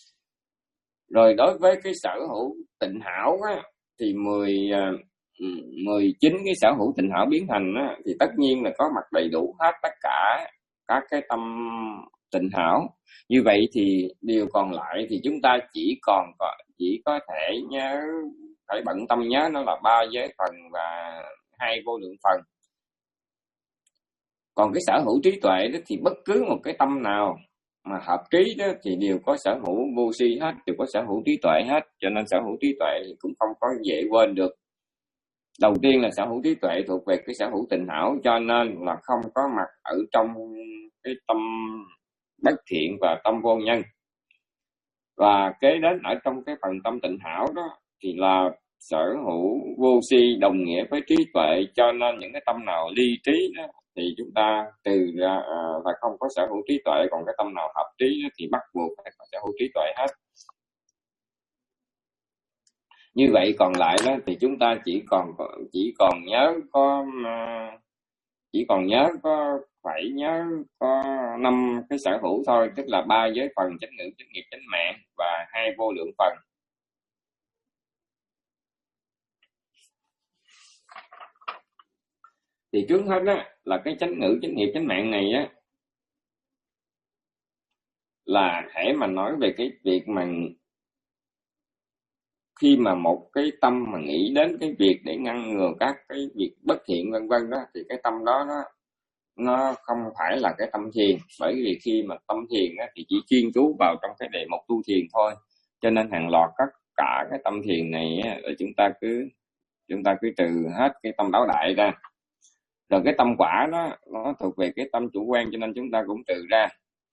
Rồi đối với cái sở hữu tịnh hảo á, thì mười mười chín cái sở hữu tịnh hảo biến thành á, thì tất nhiên là có mặt đầy đủ hết tất cả các cái tâm tịnh hảo. Như vậy thì điều còn lại thì chúng ta chỉ còn chỉ có thể nhớ, phải bận tâm nhớ nó là ba giới phần và hai vô lượng phần. Còn cái sở hữu trí tuệ đó thì bất cứ một cái tâm nào mà hợp trí đó thì đều có sở hữu vô si hết, đều có sở hữu trí tuệ hết. Cho nên sở hữu trí tuệ thì cũng không có dễ quên được. Đầu tiên là sở hữu trí tuệ thuộc về cái sở hữu tịnh hảo, cho nên là không có mặt ở trong cái tâm bất thiện và tâm vô nhân. Và kế đến ở trong cái phần tâm tịnh hảo đó thì là sở hữu vô si đồng nghĩa với trí tuệ, cho nên những cái tâm nào ly trí đó thì chúng ta từ ra à, và không có sở hữu trí tuệ. Còn cái tâm nào hợp trí đó thì bắt buộc phải có sở hữu trí tuệ hết. Như vậy còn lại đó thì chúng ta chỉ còn chỉ còn nhớ có chỉ còn nhớ có phải nhớ có năm cái sở hữu thôi, tức là ba giới phần chánh ngữ, chánh nghiệp, chánh mạng và hai vô lượng phần. Thì trước hết á là cái chánh ngữ, chánh nghiệp, chánh mạng này á là hãy mà nói về cái việc mà khi mà một cái tâm mà nghĩ đến cái việc để ngăn ngừa các cái việc bất thiện vân vân đó thì cái tâm đó nó nó không phải là cái tâm thiền. Bởi vì khi mà tâm thiền á, thì chỉ chuyên chú vào trong cái đề mục tu thiền thôi, cho nên hàng loạt tất cả cái tâm thiền này á, là chúng ta cứ chúng ta cứ trừ hết cái tâm đáo đại ra. Rồi cái tâm quả đó nó thuộc về cái tâm chủ quan, cho nên chúng ta cũng trừ ra.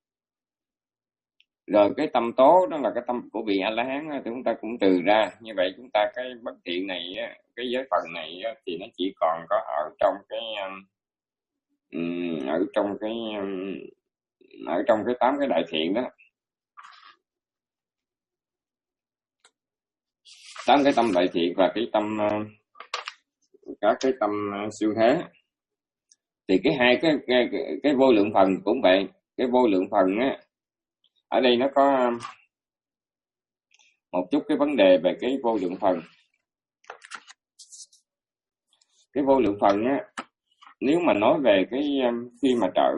Rồi cái tâm tố đó là cái tâm của vị A-la-hán thì chúng ta cũng trừ ra. Như vậy chúng ta cái bất thiện này, cái giới phần này thì nó chỉ còn có ở trong cái ở trong cái ở trong cái tám cái đại thiện đó, tám cái tâm đại thiện và cái tâm các cái tâm siêu thế. Thì cái hai cái cái, cái cái vô lượng phần cũng vậy. Cái vô lượng phần á, ở đây nó có một chút cái vấn đề về cái vô lượng phần. Cái vô lượng phần á, nếu mà nói về cái khi mà trở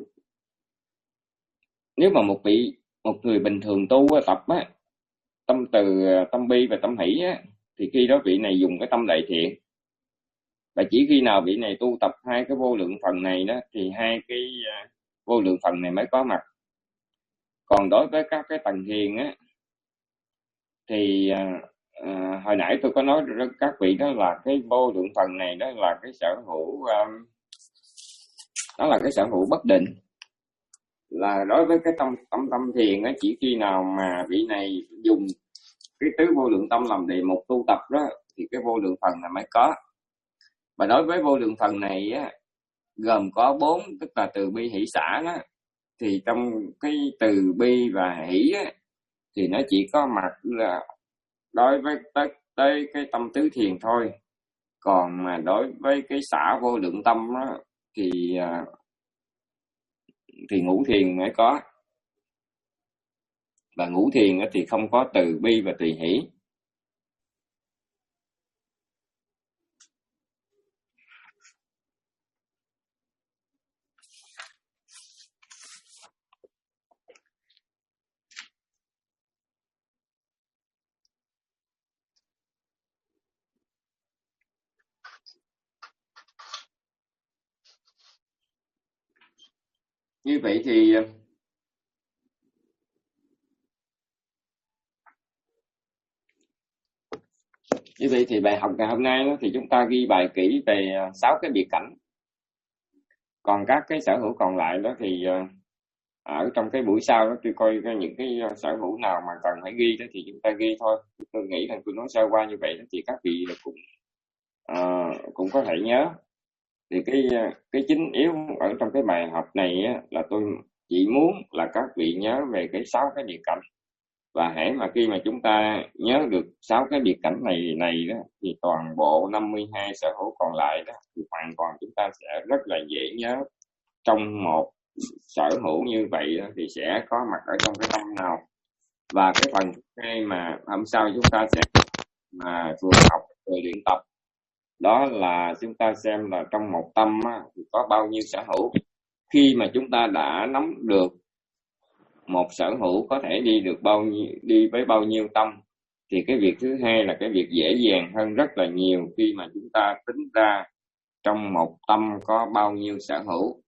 nếu mà một vị một người bình thường tu tập á, tâm từ, tâm bi và tâm hỷ á, thì khi đó vị này dùng cái tâm đại thiện. Và chỉ khi nào vị này tu tập hai cái vô lượng phần này đó thì hai cái vô lượng phần này mới có mặt. Còn đối với các cái tầng thiền á thì à, hồi nãy tôi có nói các vị đó là cái vô lượng phần này đó là cái sở hữu um, đó là cái sở hữu bất định. Là đối với cái tâm tâm tâm thiền á, chỉ khi nào mà vị này dùng cái tứ vô lượng tâm làm đề mục tu tập đó thì cái vô lượng phần này mới có. Và đối với vô lượng phần này á, gồm có bốn, tức là từ bi hỷ xả đó, thì trong cái từ bi và hỷ á, thì nó chỉ có mặt là đối với tới, tới cái tâm tứ thiền thôi. Còn mà đối với cái xả vô lượng tâm đó, thì thì ngũ thiền mới có. Và ngũ thiền thì không có từ bi và tùy hỷ. Như vậy thì như vậy thì bài học ngày hôm nay đó, thì chúng ta ghi bài kỹ về sáu cái biệt cảnh. Còn các cái sở hữu còn lại đó thì ở trong cái buổi sau đó tôi coi những cái sở hữu nào mà cần phải ghi đó thì chúng ta ghi thôi. Tôi nghĩ là tôi nói sơ qua như vậy đó, thì các vị cũng uh, cũng có thể nhớ. Thì cái cái chính yếu ở trong cái bài học này á, là tôi chỉ muốn là các vị nhớ về cái sáu cái biệt cảnh. Và hãy mà khi mà chúng ta nhớ được sáu cái biệt cảnh này này đó thì toàn bộ năm mươi hai sở hữu còn lại đó thì hoàn toàn chúng ta sẽ rất là dễ nhớ. Trong một sở hữu như vậy đó, thì sẽ có mặt ở trong cái tâm nào. Và cái phần hai mà hôm sau chúng ta sẽ mà vừa học vừa luyện tập, đó là chúng ta xem là trong một tâm á, thì có bao nhiêu sở hữu. Khi mà chúng ta đã nắm được một sở hữu có thể đi được bao nhiêu, đi với bao nhiêu tâm, thì cái việc thứ hai là cái việc dễ dàng hơn rất là nhiều khi mà chúng ta tính ra trong một tâm có bao nhiêu sở hữu.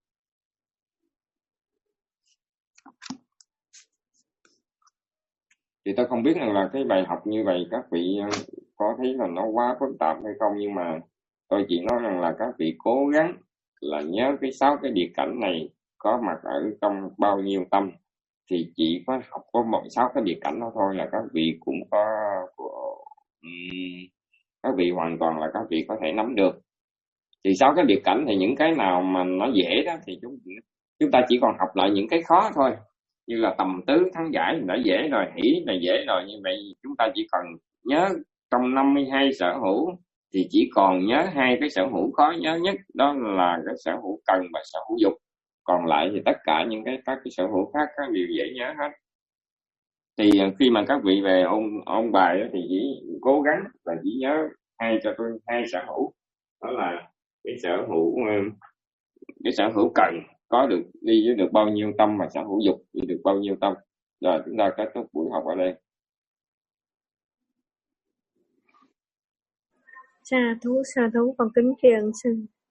Thì tôi không biết rằng là cái bài học như vậy các vị có thấy là nó quá phức tạp hay không, nhưng mà tôi chỉ nói rằng là các vị cố gắng là nhớ cái sáu cái biệt cảnh này có mặt ở trong bao nhiêu tâm, thì chỉ có học có một sáu cái biệt cảnh đó thôi là các vị cũng có um, các vị hoàn toàn là các vị có thể nắm được. Thì sáu cái biệt cảnh thì những cái nào mà nó dễ đó thì chúng chúng ta chỉ còn học lại những cái khó thôi, như là tầm tứ thắng giải đã dễ rồi, hỷ là dễ rồi. Như vậy chúng ta chỉ cần nhớ trong năm mươi hai sở hữu thì chỉ còn nhớ hai cái sở hữu khó nhớ nhất, đó là cái sở hữu cần và sở hữu dục. Còn lại thì tất cả những cái các cái sở hữu khác các đều dễ nhớ hết. Thì khi mà các vị về ôn ôn bài thì chỉ cố gắng là chỉ nhớ hai cho tôi hai sở hữu, đó là cái sở hữu cái sở hữu cần có được đi với được bao nhiêu tâm, và sở hữu dục đi được bao nhiêu tâm. Rồi chúng ta kết thúc buổi học ở đây. Sa thú sa thú con kính tri ân sư.